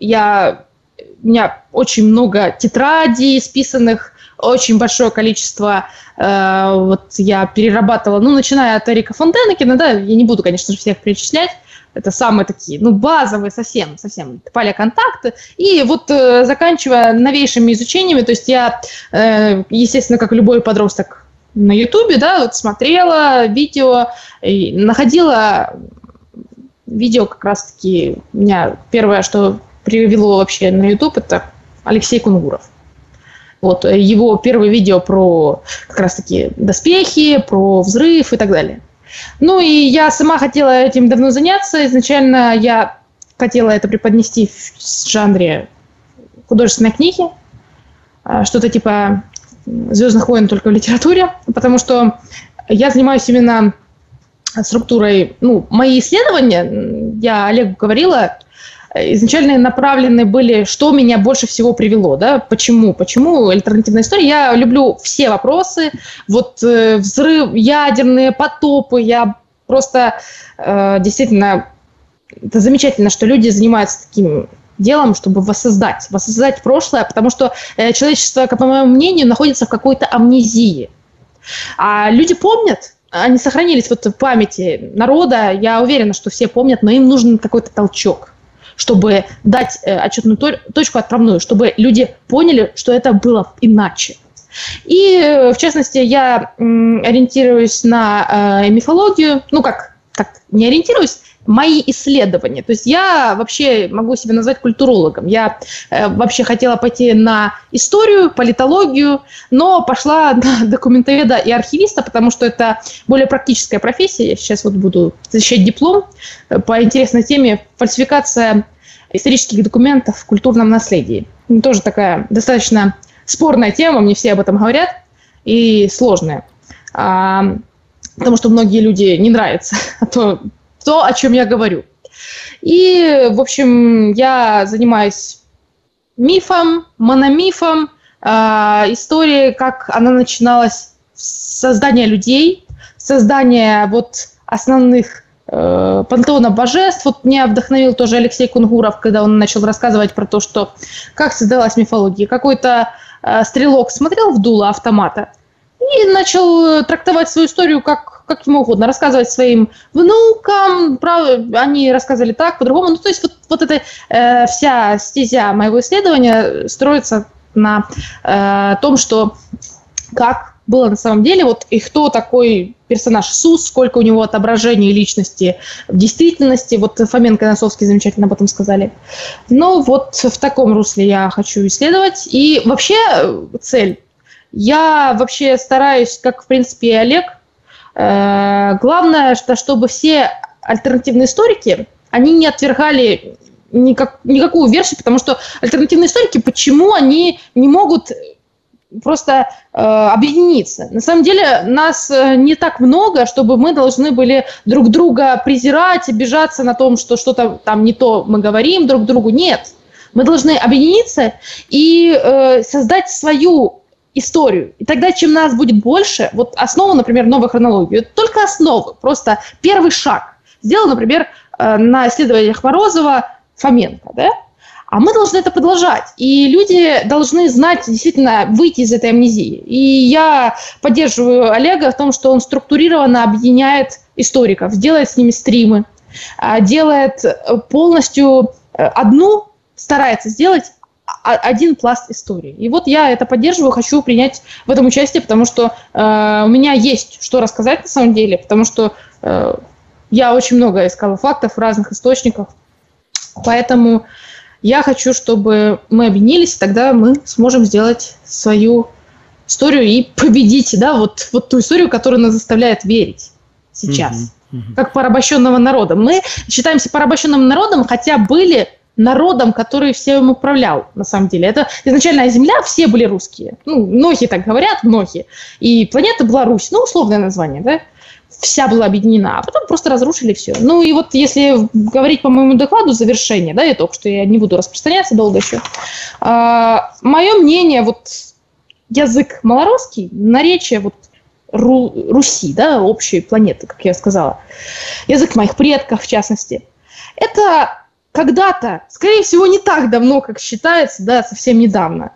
У меня очень много тетрадей списанных, очень большое количество, вот я перерабатывала, начиная от Эрика фон Дäniken, да, я не буду, конечно же, всех перечислять, это самые такие, базовые совсем палеоконтакты, и вот заканчивая новейшими изучениями, то есть я, естественно, как любой подросток на Ютубе, да, вот смотрела видео, и находила видео как раз-таки, у меня первое, что привело вообще на YouTube, это Алексей Кунгуров. Вот, его первое видео про как раз-таки доспехи, про взрыв и так далее. Ну и я сама хотела этим давно заняться. Изначально я хотела это преподнести в жанре художественной книги, что-то типа «Звездных войн» только в литературе, потому что я занимаюсь именно структурой, мои исследования, я Олегу говорила, изначально направлены были, что меня больше всего привело, да, почему альтернативная история. Я люблю все вопросы, вот взрыв, ядерные потопы, я просто действительно, это замечательно, что люди занимаются таким делом, чтобы воссоздать прошлое, потому что человечество, по моему мнению, находится в какой-то амнезии. А люди помнят, они сохранились вот в памяти народа, я уверена, что все помнят, но им нужен какой-то толчок, чтобы дать отчетную точку отправную, чтобы люди поняли, что это было иначе. И, в частности, я ориентируюсь на мифологию, не ориентируюсь, мои исследования. То есть я вообще могу себя назвать культурологом. Я вообще хотела пойти на историю, политологию, но пошла на документоведа и архивиста, потому что это более практическая профессия. Я сейчас вот буду защищать диплом по интересной теме «Фальсификация исторических документов в культурном наследии». Тоже такая достаточно спорная тема, мне все об этом говорят, и сложная. Потому что многие люди не нравится то, о чем я говорю. И, в общем, я занимаюсь мифом, мономифом, историей, как она начиналась с создания людей, создания вот основных пантеона божеств. Вот меня вдохновил тоже Алексей Кунгуров, когда он начал рассказывать про то, что как создалась мифология. Какой-то стрелок смотрел в дуло автомата и начал трактовать свою историю как ему угодно, рассказывать своим внукам, они рассказывали так, по-другому. То есть вот эта вся стезя моего исследования строится на том, что как было на самом деле, вот и кто такой персонаж Иисус, сколько у него отображений личности в действительности. Вот Фоменко и Носовский замечательно об этом сказали. Но вот в таком русле я хочу исследовать. И вообще цель. Я вообще стараюсь, как в принципе и Олег, главное, чтобы все альтернативные историки, они не отвергали никакую версию, потому что альтернативные историки, почему они не могут просто объединиться? На самом деле нас не так много, чтобы мы должны были друг друга презирать, обижаться на том, что что-то там не то мы говорим друг другу. Нет. Мы должны объединиться и создать свою историю. И тогда, чем нас будет больше, вот основа, например, новой хронологии, это только основа, просто первый шаг. Сделал, например, на исследованиях Морозова Фоменко, да? А мы должны это продолжать. И люди должны знать, действительно, выйти из этой амнезии. И я поддерживаю Олега в том, что он структурированно объединяет историков, делает с ними стримы, делает полностью старается сделать один пласт истории. И вот я это поддерживаю, хочу принять в этом участие, потому что у меня есть что рассказать на самом деле, потому что я очень много искала фактов в разных источниках, поэтому я хочу, чтобы мы объединились, тогда мы сможем сделать свою историю и победить, да, вот ту историю, которая нас заставляет верить сейчас, как порабощенного народа. Мы считаемся порабощенным народом, хотя были народом, который всем управлял, на самом деле. Это изначально Земля, все были русские. Ну, многие так говорят, многие. И планета была Русь, ну, условное название, да? Вся была объединена, а потом просто разрушили все. Ну, и вот если говорить по моему докладу завершение, да, итог, что я не буду распространяться долго еще, мое мнение, вот язык малорусский, наречие вот Руси, да, общей планеты, как я сказала, язык моих предков, в частности, это когда-то, скорее всего, не так давно, как считается, да, совсем недавно,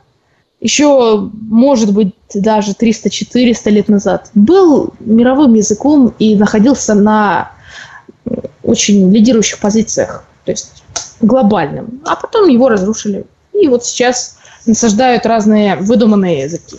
еще, может быть, даже 300-400 лет назад, был мировым языком и находился на очень лидирующих позициях, то есть глобальным, а потом его разрушили. И вот сейчас насаждают разные выдуманные языки.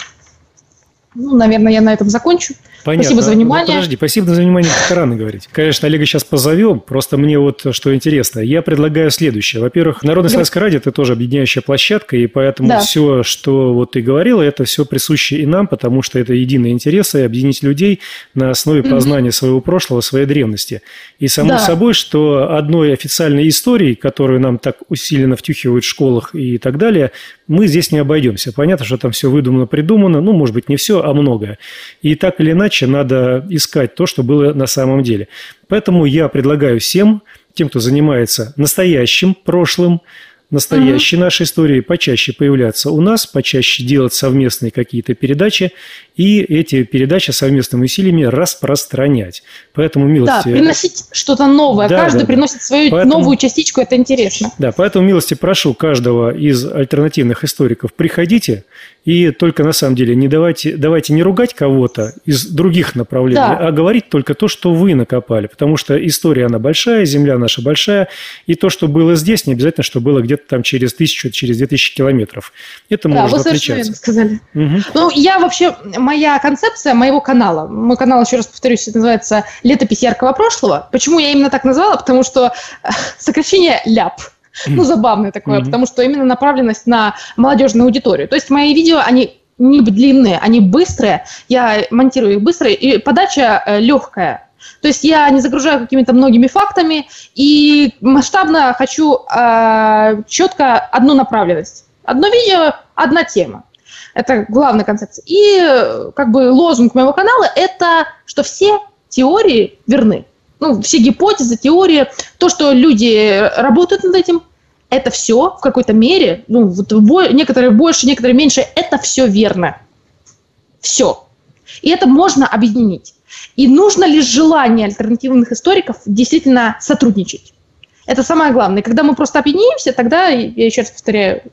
Ну, наверное, я на этом закончу. Понятно. Спасибо за внимание. Подожди, спасибо за внимание, как рано говорить. Конечно, Олега сейчас позовем, просто мне вот что интересно. Я предлагаю следующее. Во-первых, Народное славянское радио – это тоже объединяющая площадка, и поэтому все, что вот ты говорила, это все присуще и нам, потому что это единые интересы, объединить людей на основе познания своего прошлого, своей древности. И само собой, что одной официальной историей, которую нам так усиленно втюхивают в школах и так далее, мы здесь не обойдемся. Понятно, что там все выдумано-придумано, ну, может быть, не все, а многое. И так или иначе надо искать то, что было на самом деле. Поэтому я предлагаю всем, тем, кто занимается настоящим прошлым, настоящей нашей историей, почаще появляться у нас, почаще делать совместные какие-то передачи и эти передачи совместными усилиями распространять. Поэтому милости... Да, приносить что-то новое. Каждый приносит свою новую частичку, это интересно. Да, поэтому милости прошу каждого из альтернативных историков, приходите, и только на самом деле давайте не ругать кого-то из других направлений, а говорить только то, что вы накопали. Потому что история, она большая, земля наша большая, и то, что было здесь, не обязательно, что было где-то там через 1000, через 2000 километров. Это может отличаться. Да, вы совершенно верно сказали. Ну, я вообще, моя концепция моего канала, мой канал, еще раз повторюсь, называется «Летопись яркого прошлого». Почему я именно так назвала? Потому что сокращение «ляп». Ну, забавное такое, потому что именно направленность на молодежную аудиторию. То есть мои видео, они не длинные, они быстрые, я монтирую их быстро, и подача легкая. То есть я не загружаю какими-то многими фактами и масштабно хочу четко одну направленность. Одно видео, одна тема. Это главная концепция. И как бы лозунг моего канала – это, что все теории верны. Ну, все гипотезы, теории, то, что люди работают над этим, это все в какой-то мере, ну, вот некоторые больше, некоторые меньше, это все верно. Все. И это можно объединить. И нужно лишь желание альтернативных историков действительно сотрудничать. Это самое главное. Когда мы просто объединимся, тогда, я еще раз повторяю,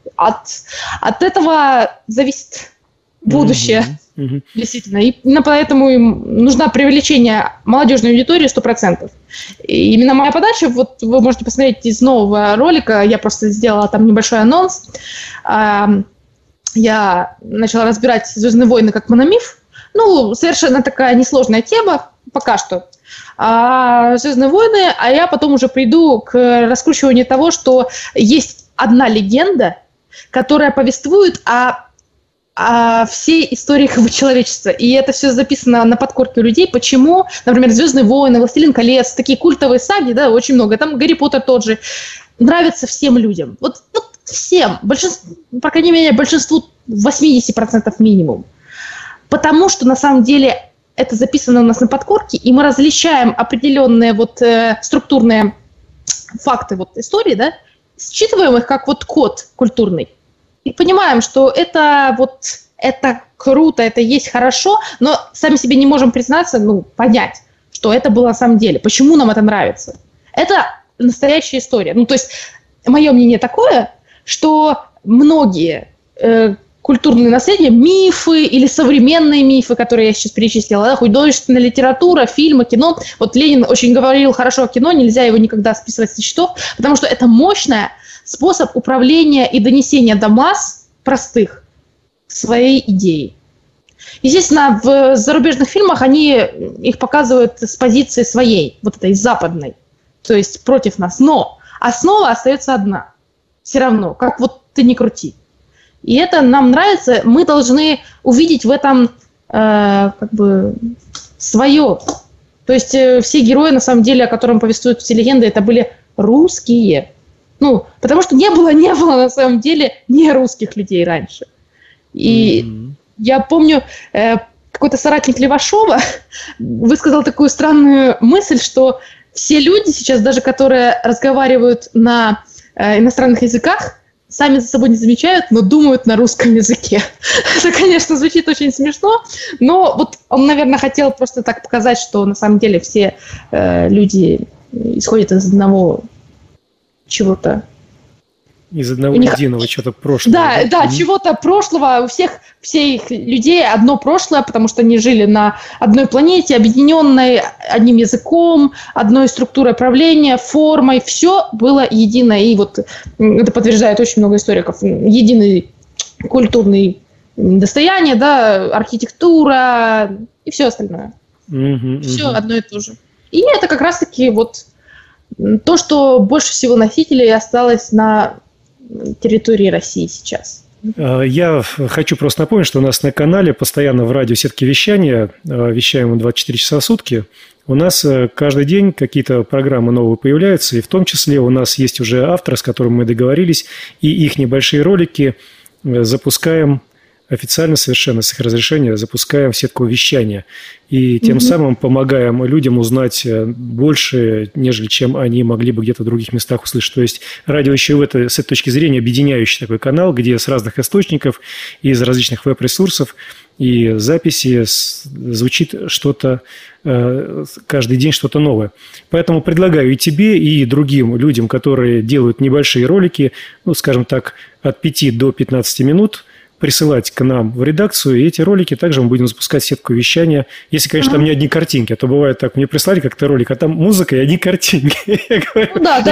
от этого зависит будущее. Действительно. И поэтому им нужно привлечение молодежной аудитории 100%. И именно моя подача, вот вы можете посмотреть из нового ролика, я просто сделала там небольшой анонс. Я начала разбирать «Звездные войны» как мономиф. Ну, совершенно такая несложная тема пока что. «Звездные войны», а я потом уже приду к раскручиванию того, что есть одна легенда, которая повествует о всей истории как бы человечества. И это все записано на подкорке у людей. Почему, например, «Звездные войны», «Властелин колец», такие культовые саги, да, очень много. Там «Гарри Поттер» тот же. Нравится всем людям. Вот всем. Большинству, по крайней мере, большинству 80% минимум. Потому что, на самом деле, это записано у нас на подкорке, и мы различаем определенные вот структурные факты вот истории, да, считываем их как вот код культурный. И понимаем, что это круто, это есть хорошо, но сами себе не можем признаться, понять, что это было на самом деле, почему нам это нравится. Это настоящая история. Ну, то есть, мое мнение такое, что многие культурные наследия, мифы или современные мифы, которые я сейчас перечислила, да, художественная литература, фильмы, кино. Вот Ленин очень говорил хорошо о кино, нельзя его никогда списывать со счетов, потому что это мощный способ управления и донесения до масс простых своей идеи. Естественно, в зарубежных фильмах они их показывают с позиции своей, вот этой западной, то есть против нас. Но основа остается одна. Все равно, как вот ты ни крути. И это нам нравится, мы должны увидеть в этом свое. То есть все герои, на самом деле, о котором повествуют все легенды, это были русские. Ну, потому что не было на самом деле не русских людей раньше. И я помню, какой-то соратник Левашова высказал такую странную мысль, что все люди сейчас, даже которые разговаривают на иностранных языках, сами за собой не замечают, но думают на русском языке. Это, конечно, звучит очень смешно, но вот он, наверное, хотел просто так показать, что на самом деле все люди исходят из одного чего-то. Из одного единого чего-то прошлого. Да, чего-то прошлого. У всех людей одно прошлое, потому что они жили на одной планете, объединенной одним языком, одной структурой правления, формой. Все было едино. И вот это подтверждает очень много историков. Единый культурный достояние, да, архитектура и все остальное. Все одно и то же. И это как раз-таки вот то, что больше всего носителей осталось на территории России сейчас. Я хочу просто напомнить, что у нас на канале постоянно в радиосетке вещания, вещаем мы 24 часа в сутки, у нас каждый день какие-то программы новые появляются, и в том числе у нас есть уже авторы, с которыми мы договорились, и их небольшие ролики запускаем официально совершенно, с их разрешения, запускаем в сетку вещания. И тем самым помогаем людям узнать больше, нежели чем они могли бы где-то в других местах услышать. То есть радио еще с этой точки зрения объединяющий такой канал, где с разных источников, из различных веб-ресурсов и записи звучит что-то, каждый день что-то новое. Поэтому предлагаю и тебе, и другим людям, которые делают небольшие ролики, ну, скажем так, от 5 до 15 минут, присылать к нам в редакцию, и эти ролики также мы будем запускать в сетку вещания. Если, конечно, там не одни картинки, а то бывает так, мне прислали как-то ролик, а там музыка и одни картинки. Я говорю,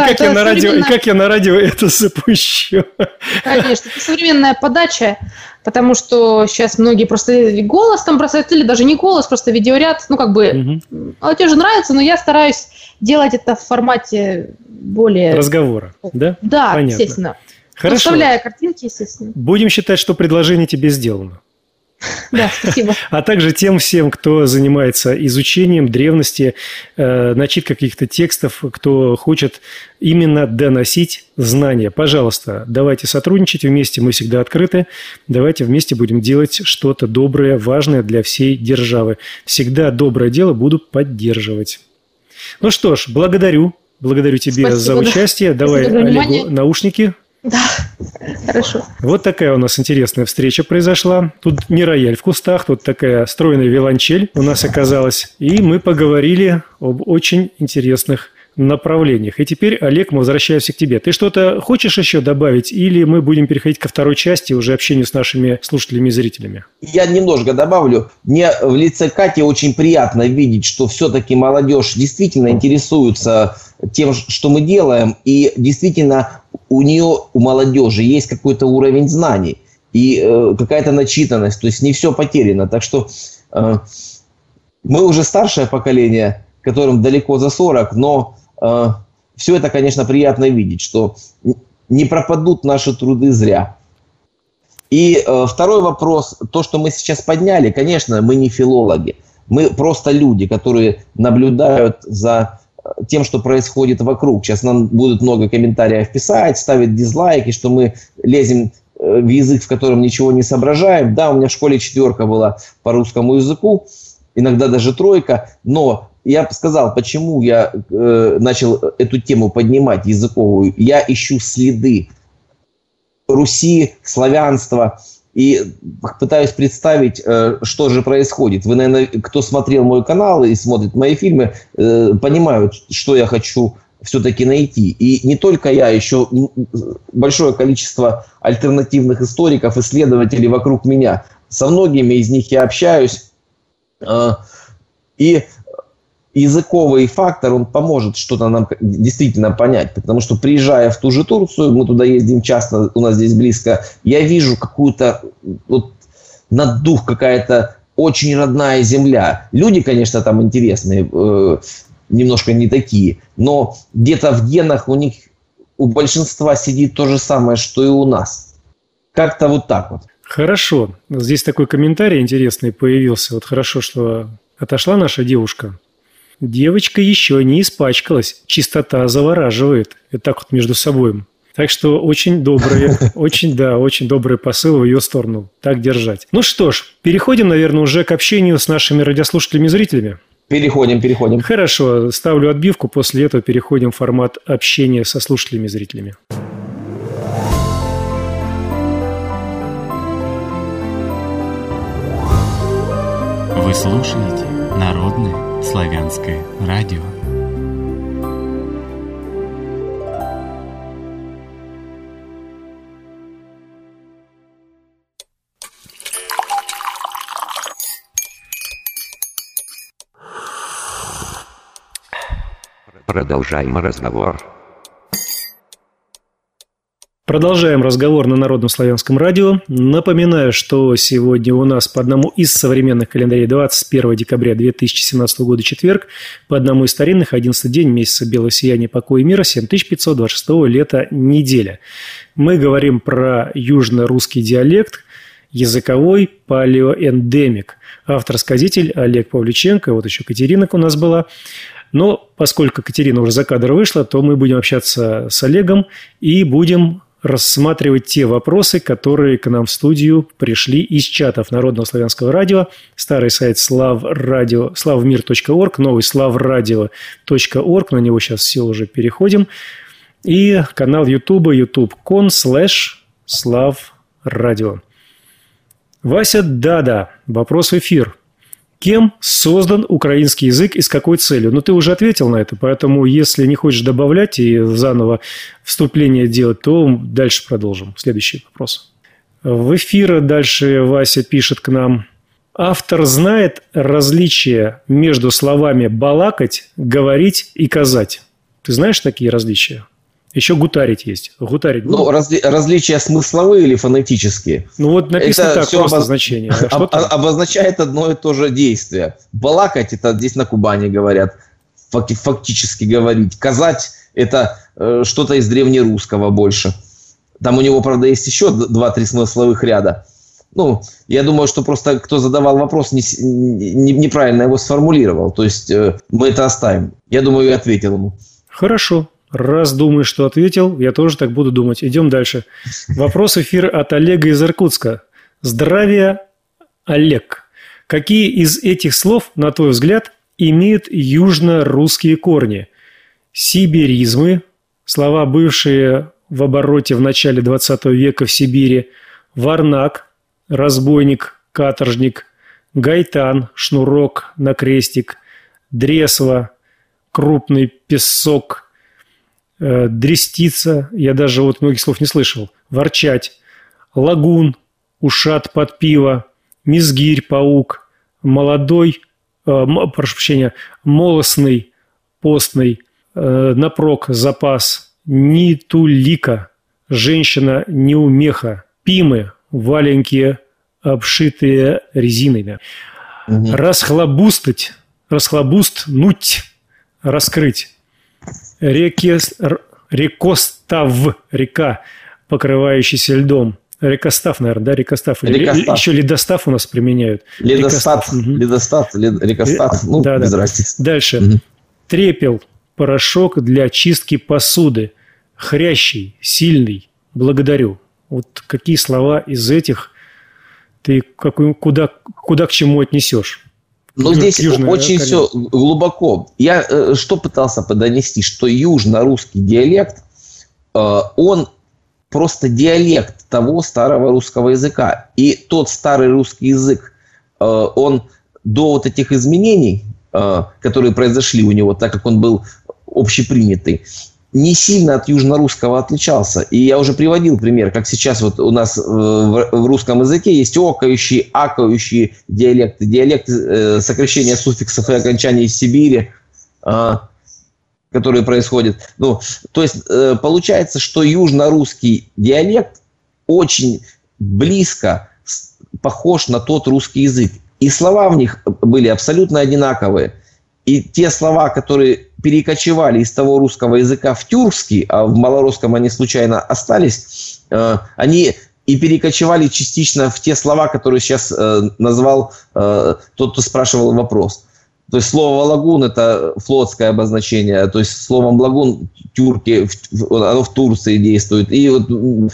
как я на радио это запущу? Конечно, это современная подача, потому что сейчас многие просто голос там бросают, или даже не голос, просто видеоряд. Ну, как бы, молодежи нравится, но я стараюсь делать это в формате более... разговора, да? Да, понятно. Естественно. Хорошо. Вставляя картинки, естественно. Будем считать, что предложение тебе сделано. Да, спасибо. А также тем всем, кто занимается изучением древности, начиткой каких-то текстов, кто хочет именно доносить знания. Пожалуйста, давайте сотрудничать вместе, мы всегда открыты. Давайте вместе будем делать что-то доброе, важное для всей державы. Всегда доброе дело буду поддерживать. Ну что ж, благодарю тебе за участие. Давай Олегу наушники. Да, хорошо. Вот такая у нас интересная встреча произошла. Тут не рояль в кустах, тут такая стройная виолончель у нас оказалась. И мы поговорили об очень интересных направлениях. И теперь, Олег, мы возвращаемся к тебе. Ты что-то хочешь еще добавить, или мы будем переходить ко второй части уже общению с нашими слушателями и зрителями? Я немножко добавлю. Мне в лице Кати очень приятно видеть, что все-таки молодежь действительно интересуется тем, что мы делаем, и действительно у молодежи есть какой-то уровень знаний и какая-то начитанность, то есть не все потеряно. Так что мы уже старшее поколение, которым далеко за 40, но все это, конечно, приятно видеть, что не пропадут наши труды зря. И второй вопрос, то, что мы сейчас подняли, конечно, мы не филологи, мы просто люди, которые наблюдают за тем, что происходит вокруг. Сейчас нам будут много комментариев писать, ставить дизлайки, что мы лезем в язык, в котором ничего не соображаем. Да, у меня в школе 4 была по русскому языку, иногда даже 3, но я сказал, почему я начал эту тему поднимать языковую. Я ищу следы Руси, славянства и пытаюсь представить, что же происходит. Вы, наверное, кто смотрел мой канал и смотрит мои фильмы, понимают, что я хочу все-таки найти. И не только я, еще большое количество альтернативных историков, исследователей вокруг меня. Со многими из них я общаюсь. И языковый фактор, он поможет что-то нам действительно понять. Потому что, приезжая в ту же Турцию, мы туда ездим часто, у нас здесь близко, я вижу какую-то, вот, над дух какая-то очень родная земля. Люди, конечно, там интересные, немножко не такие, но где-то в генах у большинства сидит то же самое, что и у нас. Как-то вот так вот. Хорошо. Здесь такой комментарий интересный появился. Вот хорошо, что отошла наша девушка. Девочка еще не испачкалась. Чистота завораживает. И так вот между собой Так что очень добрые, очень добрый посыл в ее сторону. Так держать. Ну что ж, переходим, наверное, уже к общению с нашими радиослушателями и зрителями. Переходим. Хорошо, ставлю отбивку, после этого переходим в формат общения со слушателями и зрителями. Вы слушаете Народное славянское радио. Продолжаем разговор. Продолжаем разговор на Народном славянском радио. Напоминаю, что сегодня у нас по одному из современных календарей 21 декабря 2017 года четверг, по одному из старинных 11 день месяца белого сияния покоя и мира 7526 лета неделя. Мы говорим про южно-русский диалект, языковой палеоэндемик. Автор-сказитель Олег Павлюченко, вот еще Катерина у нас была. Но поскольку Катерина уже за кадр вышла, то мы будем общаться с Олегом и будем рассматривать те вопросы, которые к нам в студию пришли из чатов Народного славянского радио. Старый сайт slавmir.org, новый slavradio.org, на него сейчас все уже переходим. И канал YouTube, youtube.com/slavradio. Вася Дада, вопрос в эфир. Кем создан украинский язык и с какой целью? Ну, ты уже ответил на это, поэтому если не хочешь добавлять и заново вступление делать, то дальше продолжим. Следующий вопрос. В эфир дальше Вася пишет к нам. Автор знает различия между словами «балакать», «говорить» и «казать». Ты знаешь такие различия? Еще гутарить есть. Гутарить. Ну, различия смысловые или фонетические? Ну, вот написано это так, просто значение. Обозначает одно и то же действие. Балакать, это здесь на Кубани говорят, фактически говорить. Казать, это что-то из древнерусского больше. Там у него, правда, есть еще 2-3 смысловых ряда. Ну, я думаю, что просто кто задавал вопрос, неправильно его сформулировал. То есть мы это оставим. Я думаю, я ответил ему. Хорошо. Раз думаешь, что ответил, я тоже так буду думать. Идем дальше. Вопрос эфира от Олега из Иркутска. Здравия, Олег. Какие из этих слов, на твой взгляд, имеют южно-русские корни? Сибиризмы, слова, бывшие в обороте в начале 20 века в Сибири, варнак, разбойник, каторжник, гайтан, шнурок, накрестик, дресва, крупный песок, дрестица, я даже вот многих слов не слышал, ворчать, лагун, ушат под пиво, мизгирь, паук, молодой, прошу прощения, молосный, постный, напрок, запас, нитулика, женщина, неумеха, пимы, валенки, обшитые резиной. Расхлобустать, расхлобустнуть, раскрыть. Рекостав, река, покрывающаяся льдом. Рекостав, наверное, да? Рекостав. Рекостав. Еще ледостав у нас применяют. Ледостав, рекостав. Ну, да, без разницы. Дальше. Трепел, порошок для чистки посуды. Хрящий, сильный, благодарю. Вот какие слова из этих ты куда к чему отнесешь? Но здесь очень все глубоко. Я что пытался подонести, что южно-русский диалект, он просто диалект того старого русского языка. И тот старый русский язык, он до вот этих изменений, которые произошли у него, так как он был общепринятый, не сильно от южно-русского отличался. И я уже приводил пример, как сейчас вот у нас в русском языке есть окающие, акающие диалекты. Диалекты сокращения суффиксов и окончаний из Сибири, которые происходят. Ну, то есть получается, что южно-русский диалект очень близко похож на тот русский язык. И слова в них были абсолютно одинаковые. И те слова, которые перекочевали из того русского языка в тюркский, а в малорусском они случайно остались, они и перекочевали частично в те слова, которые сейчас назвал тот, кто спрашивал вопрос. То есть слово лагун – это флотское обозначение, то есть словом лагун тюрки, оно в Турции действует. И вот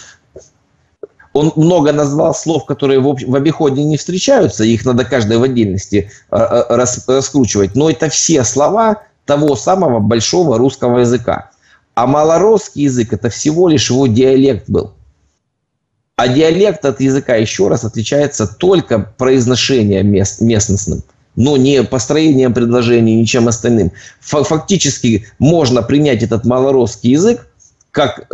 он много назвал слов, которые в обиходе не встречаются, их надо каждое в отдельности раскручивать, но это все слова того самого большого русского языка. А малоросский язык – это всего лишь его диалект был. А диалект от языка, еще раз, отличается только произношением местностным, но не построением предложений, ничем остальным. Фактически можно принять этот малоросский язык как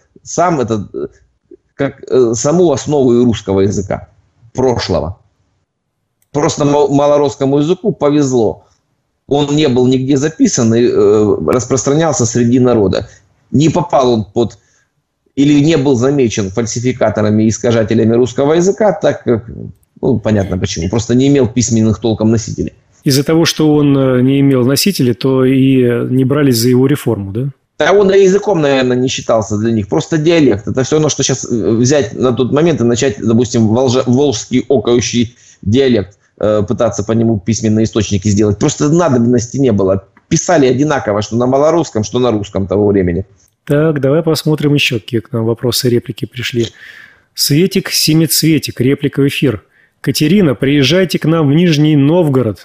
саму основу русского языка прошлого. Просто малоросскому языку повезло. Он не был нигде записан и распространялся среди народа. Не попал он под... или не был замечен фальсификаторами и искажателями русского языка, так как, понятно почему, просто не имел письменных толком носителей. Из-за того, что он не имел носителей, то и не брались за его реформу, да? А он языком, наверное, не считался для них. Просто диалект. Это все равно, что сейчас взять на тот момент и начать, допустим, волжский окающий диалект, пытаться по нему письменные источники сделать. Просто надобности не было. Писали одинаково, что на малорусском, что на русском того времени. Так, давай посмотрим еще, какие к нам вопросы и реплики пришли. Светик, Семицветик, реплика в эфир. Катерина, приезжайте к нам в Нижний Новгород,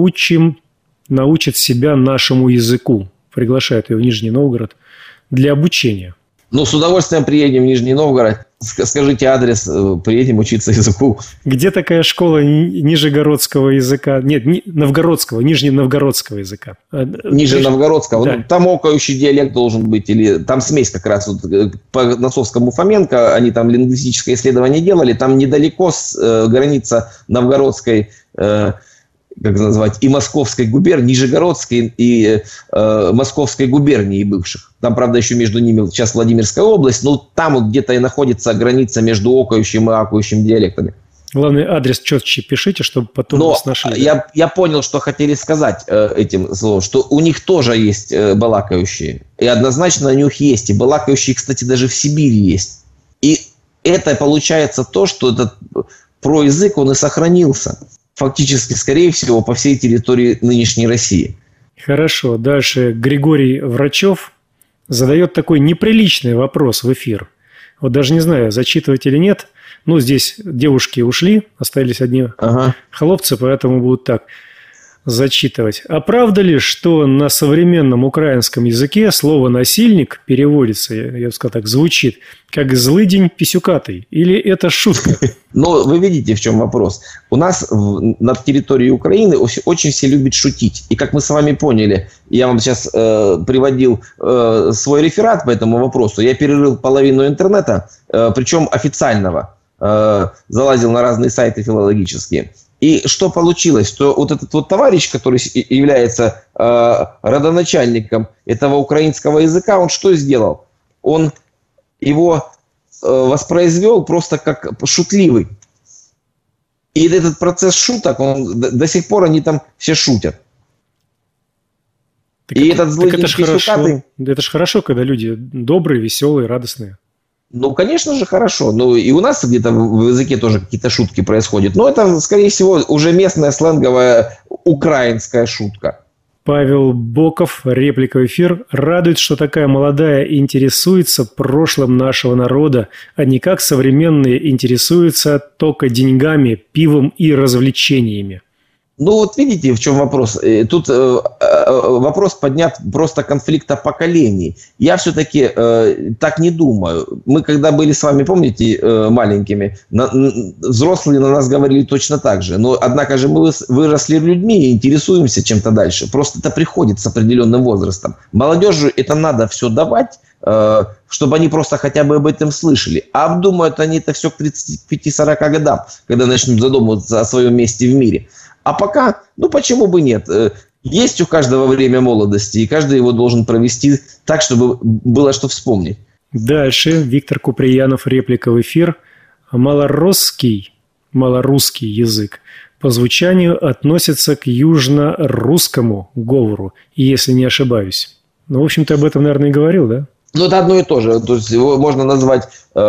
научит себя нашему языку. Приглашают ее в Нижний Новгород для обучения. С удовольствием приедем в Нижний Новгород. Скажите адрес, приедем учиться языку. Где такая школа нижегородского языка? Нет, новгородского, нижненовгородского языка. Нижненовгородского. Да. Там окающий диалект должен быть. Или там смесь как раз. По Носовскому Фоменко, они там лингвистическое исследование делали. Там недалеко граница новгородской, как назвать, и Московской губернии, Нижегородской и Московской губернии бывших. Там, правда, еще между ними сейчас Владимирская область, но там вот где-то и находится граница между окающим и акающим диалектами. Главный адрес четче пишите, чтобы потом вас нашли. Я понял, что хотели сказать этим словом, что у них тоже есть балакающие. И однозначно у них есть. И балакающие, кстати, даже в Сибири есть. И это получается то, что этот проязык, он и сохранился. Фактически, скорее всего, по всей территории нынешней России. Хорошо. Дальше Григорий Врачев задает такой неприличный вопрос в эфир. Вот даже не знаю, зачитывать или нет. Здесь девушки ушли, остались одни холопцы, поэтому будут так зачитывать. А правда ли, что на современном украинском языке слово «насильник» переводится, я бы сказал так, звучит, как «злыдень писюкатый»? Или это шутка? Вы видите, в чем вопрос. У нас на территории Украины очень все любят шутить. И как мы с вами поняли, я вам сейчас приводил свой реферат по этому вопросу, я перерыл половину интернета, причем официального, залазил на разные сайты филологические. И что получилось? Что вот этот вот товарищ, который является родоначальником этого украинского языка, он что сделал? Он его воспроизвел просто как шутливый. И этот процесс шуток, до сих пор они там все шутят. Этот злыдень писюкатый... Это ж хорошо, когда люди добрые, веселые, радостные. Конечно же, хорошо. И у нас где-то в языке тоже какие-то шутки происходят. Но это, скорее всего, уже местная сленговая украинская шутка. Павел Боков, реплика в эфир. Радует, что такая молодая интересуется прошлым нашего народа, а не как современные интересуются только деньгами, пивом и развлечениями. Видите, в чем вопрос. Тут вопрос поднят просто конфликта поколений. Я все-таки так не думаю. Мы когда были с вами, помните, маленькими, взрослые на нас говорили точно так же. Но, однако же, мы выросли людьми и интересуемся чем-то дальше. Просто это приходит с определенным возрастом. Молодежи это надо все давать, чтобы они просто хотя бы об этом слышали. А обдумают они это все к 35-40 годам, когда начнут задумываться о своем месте в мире. А пока, почему бы нет? Есть у каждого время молодости, и каждый его должен провести так, чтобы было что вспомнить. Дальше Виктор Куприянов, реплика в эфир. Малорусский язык по звучанию относится к южно-русскому говору, если не ошибаюсь. В общем, ты об этом, наверное, и говорил, да? Это одно и то же. То есть его можно назвать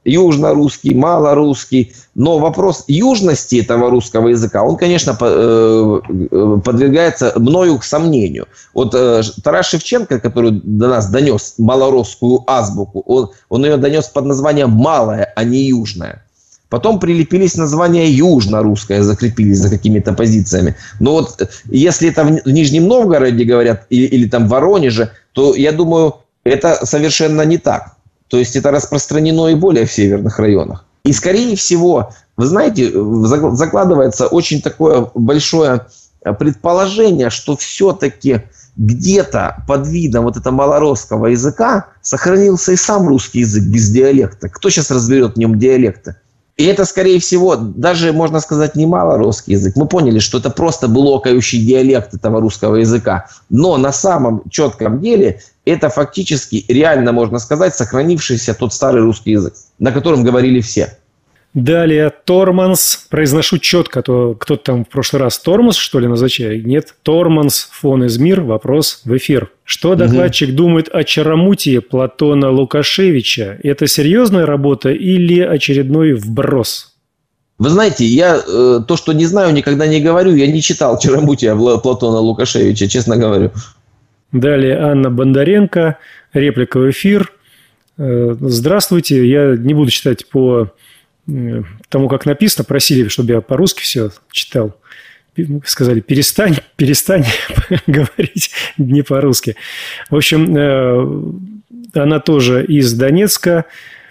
южно-русский, малорусский. Но вопрос южности этого русского языка, он, конечно, подвергается мною к сомнению. Вот Тарас Шевченко, который до нас донес малорусскую азбуку, он ее донес под названием «малая», а не «южная». Потом прилепились названия южно-русское, закрепились за какими-то позициями. Но вот если это в Нижнем Новгороде говорят или там в Воронеже, то я думаю, это совершенно не так. То есть это распространено и более в северных районах. И скорее всего, вы знаете, закладывается очень такое большое предположение, что все-таки где-то под видом вот этого малорусского языка сохранился и сам русский язык без диалекта. Кто сейчас разберет в нем диалекты? И это, скорее всего, даже, можно сказать, не малорусский язык. Мы поняли, что это просто блокающий диалект этого русского языка. Но на самом четком деле это фактически, реально, можно сказать, сохранившийся тот старый русский язык, на котором говорили все. Далее Торманс. Произношу четко, то кто-то там в прошлый раз Торманс, что ли, назначает? Нет. Торманс, фон Измир. Вопрос в эфир. Что докладчик думает о Чарамутии Платона Лукашевича? Это серьезная работа или очередной вброс? Вы знаете, я то, что не знаю, никогда не говорю. Я не читал Чарамутия Платона Лукашевича, честно говорю. Далее Анна Бондаренко. Реплика в эфир. Здравствуйте. Я не буду читать по тому, как написано. Просили, чтобы я по-русски все читал. Сказали, перестань говорить не по-русски. В общем, она тоже из Донецка,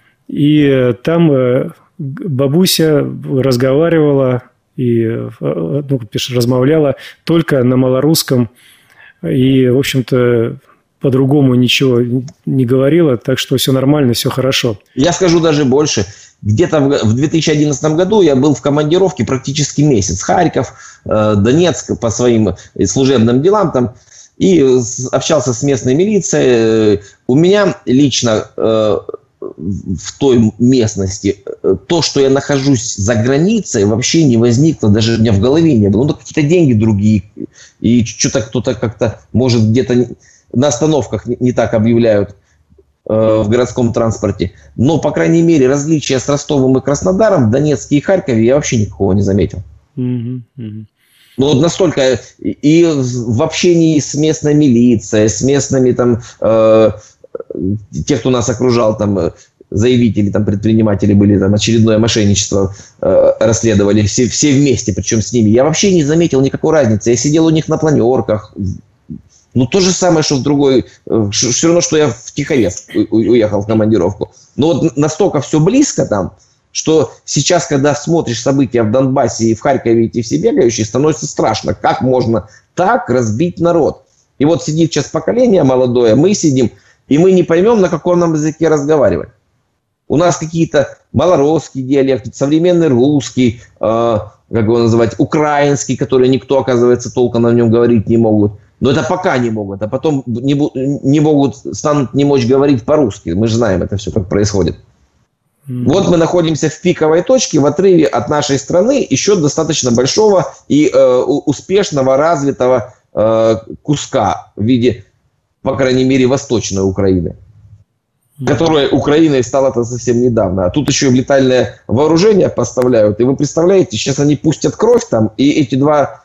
и там бабуся разговаривала и размовляла только на малорусском, и, в общем-то, по-другому ничего не говорила, так что все нормально, все хорошо. Я скажу даже больше. Где-то в 2011 году я был в командировке практически месяц. Харьков, Донецк по своим служебным делам там. И общался с местной милицией. У меня лично в той местности то, что я нахожусь за границей, вообще не возникло, даже у меня в голове не было. Ну, какие-то деньги другие. И что-то кто-то как-то, может, где-то на остановках не так объявляют в городском транспорте. Но, по крайней мере, различия с Ростовом и Краснодаром в Донецке и Харькове я вообще никакого не заметил. Ну, вот настолько и в общении с местной милицией, с местными там, тех, кто нас окружал, там, заявители, там, предприниматели были, там, очередное мошенничество расследовали, все вместе, причем с ними. Я вообще не заметил никакой разницы. Я сидел у них на планерках. Ну, то же самое, что в другой... Все равно, что я в Тихорецк уехал в командировку. Но вот настолько все близко там, что сейчас, когда смотришь события в Донбассе и в Харькове, эти все бегающие, становится страшно. Как можно так разбить народ? И вот сидит сейчас поколение молодое, мы сидим, и мы не поймем, на каком нам языке разговаривать. У нас какие-то малорусский диалект, современный русский, как его называть, украинский, который никто, оказывается, толком на нем говорить не могут. Но это пока не могут, а потом не могут, станут не мочь говорить по-русски. Мы же знаем это все, как происходит. Вот мы находимся в пиковой точке, в отрыве от нашей страны еще достаточно большого и успешного, развитого куска в виде, по крайней мере, восточной Украины. Которая Украиной стала-то совсем недавно. А тут еще и летальное вооружение поставляют. И вы представляете, сейчас они пустят кровь там, и эти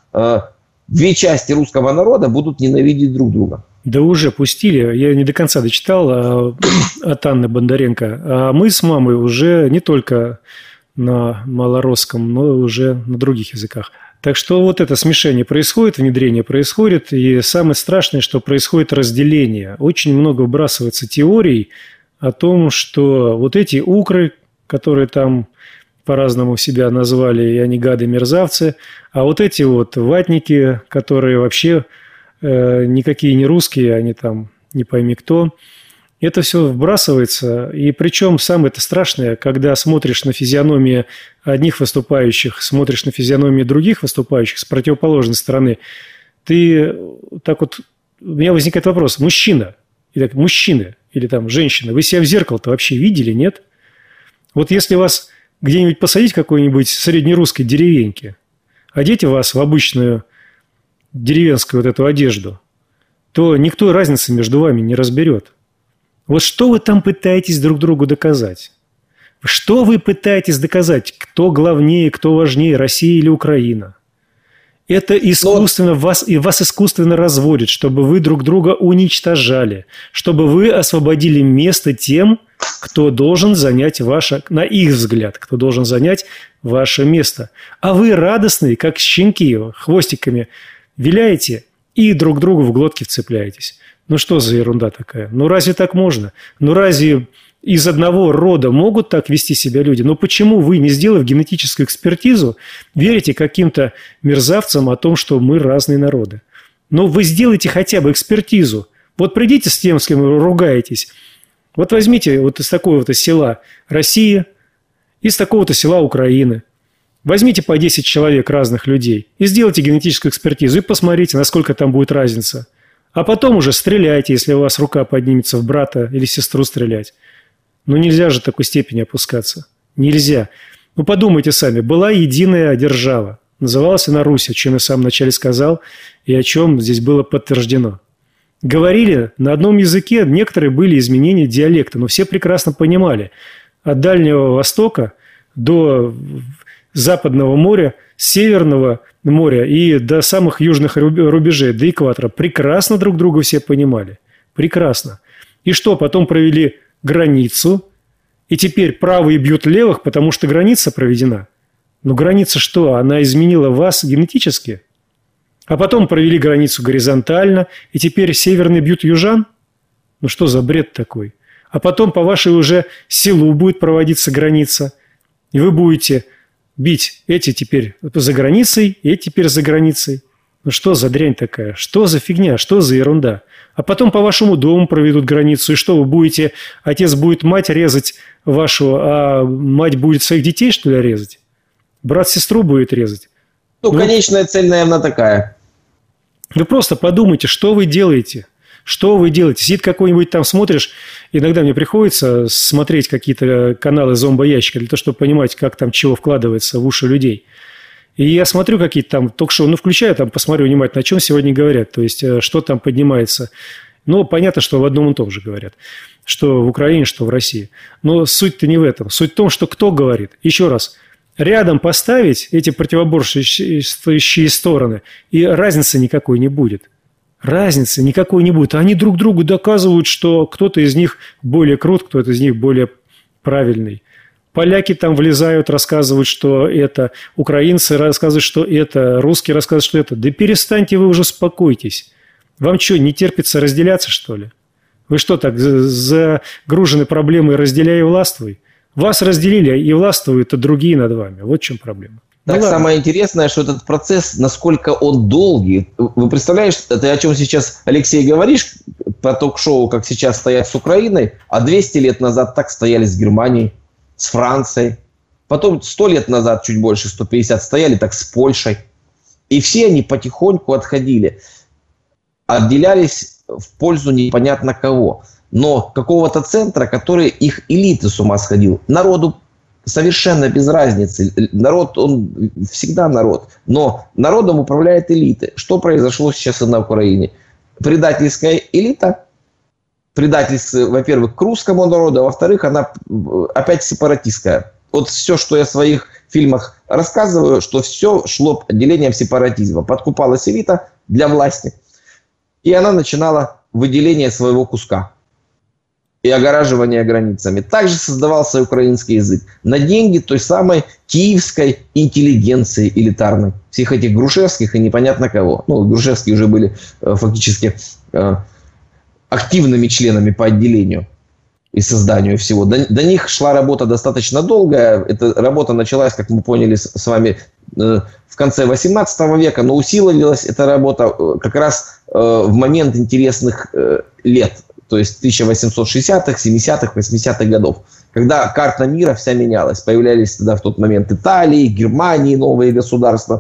две части русского народа будут ненавидеть друг друга. Да уже пустили. Я не до конца дочитал от Анны Бондаренко. А мы с мамой уже не только на малорусском, но и уже на других языках. Так что вот это смешение происходит, внедрение происходит. И самое страшное, что происходит разделение. Очень много вбрасывается теорий о том, что вот эти укры, которые там по-разному себя назвали, и они гады-мерзавцы, а вот эти вот ватники, которые вообще никакие не русские, они там не пойми кто, это все вбрасывается. И причем самое-то страшное, когда смотришь на физиономии одних выступающих, смотришь на физиономии других выступающих с противоположной стороны, ты так вот... У меня возникает вопрос. Мужчина или там женщина, вы себя в зеркало-то вообще видели, нет? Вот если вас где-нибудь посадить в какой-нибудь среднерусской деревеньке, одеть вас в обычную деревенскую вот эту одежду, то никто разницы между вами не разберет. Вот что вы там пытаетесь друг другу доказать? Что вы пытаетесь доказать? Кто главнее, кто важнее, Россия или Украина? Это искусственно вас искусственно разводят, чтобы вы друг друга уничтожали, чтобы вы освободили место тем, кто должен занять ваше, на их взгляд, кто должен занять ваше место. А вы радостные, как щенки, хвостиками виляете и друг другу в глотки вцепляетесь. Ну что за ерунда такая? Ну разве так можно? Ну разве из одного рода могут так вести себя люди? Но почему вы, не сделав генетическую экспертизу, верите каким-то мерзавцам о том, что мы разные народы? Но вы сделайте хотя бы экспертизу. Вот придите с тем, с кем вы ругаетесь. Вот возьмите вот из такого-то села России, из такого-то села Украины. Возьмите по 10 человек разных людей и сделайте генетическую экспертизу и посмотрите, насколько там будет разница. А потом уже стреляйте, если у вас рука поднимется в брата или сестру стрелять. Ну, нельзя же в такой степени опускаться. Нельзя. Ну, подумайте сами. Была единая держава. Называлась она Русь, о чем я в самом начале сказал, и о чем здесь было подтверждено. Говорили на одном языке, некоторые были изменения диалекта, но все прекрасно понимали. От Дальнего Востока до Западного моря, Северного моря и до самых южных рубежей, до экватора. Прекрасно друг друга все понимали. Прекрасно. И что, потом провели границу, и теперь правые бьют левых, потому что граница проведена. Но граница что? Она изменила вас генетически? А потом провели границу горизонтально, и теперь северные бьют южан? Ну что за бред такой? А потом по вашей уже селу будет проводиться граница, и вы будете бить эти теперь за границей, эти теперь за границей. Ну что за дрянь такая? Что за фигня? Что за ерунда? А потом по вашему дому проведут границу. И что, вы будете, отец будет мать резать вашу, а мать будет своих детей, что ли, резать? Брат сестру будет резать? Ну, конечная цель, наверное, такая. Вы просто подумайте, что вы делаете. Что вы делаете? Сидит какой-нибудь там, смотришь, иногда мне приходится смотреть какие-то каналы зомбоящика для того, чтобы понимать, как там чего вкладывается в уши людей. И я смотрю какие-то там ток-шоу, включаю, там посмотрю внимательно, о чем сегодня говорят, то есть, что там поднимается. Ну, понятно, что в одном и том же говорят, что в Украине, что в России. Но суть-то не в этом. Суть в том, что кто говорит. Еще раз, рядом поставить эти противоборствующие стороны, и разницы никакой не будет. Разницы никакой не будет. Они друг другу доказывают, что кто-то из них более крут, кто-то из них более правильный. Поляки там влезают, рассказывают, что это. Украинцы рассказывают, что это. Русские рассказывают, что это. Да перестаньте вы уже, успокойтесь. Вам что, не терпится разделяться, что ли? Вы что, так загружены проблемой «разделяй и властвуй»? Вас разделили, и властвуют другие над вами. Вот в чем проблема. Так, ну, самое интересное, что этот процесс, насколько он долгий. Вы представляете, ты о чем сейчас, Алексей, говоришь, про ток-шоу, как сейчас стоят с Украиной, а 200 лет назад так стояли с Германией, с Францией. Потом 100 лет назад, чуть больше, 150, стояли так с Польшей. И все они потихоньку отходили. Отделялись в пользу непонятно кого. Но какого-то центра, который их элиты с ума сходил. Народу совершенно без разницы. Народ, он всегда народ. Но народом управляет элиты. Что произошло сейчас и на Украине? Предательская элита. Предательство, во-первых, к русскому народу, а во-вторых, она опять сепаратистская. Вот все, что я в своих фильмах рассказываю, что все шло отделением сепаратизма. Подкупалась элита для власти. И она начинала выделение своего куска и огораживание границами. Также создавался украинский язык на деньги той самой киевской интеллигенции элитарной. Всех этих Грушевских и непонятно кого. Ну, Грушевские уже были фактически активными членами по отделению и созданию всего. До них шла работа достаточно долгая. Эта работа началась, как мы поняли с вами, в конце 18 века, но усилилась эта работа как раз в момент интересных лет, то есть 1860-х, 70-х, 80-х годов, когда карта мира вся менялась. Появлялись тогда в тот момент Италии, Германии, новые государства.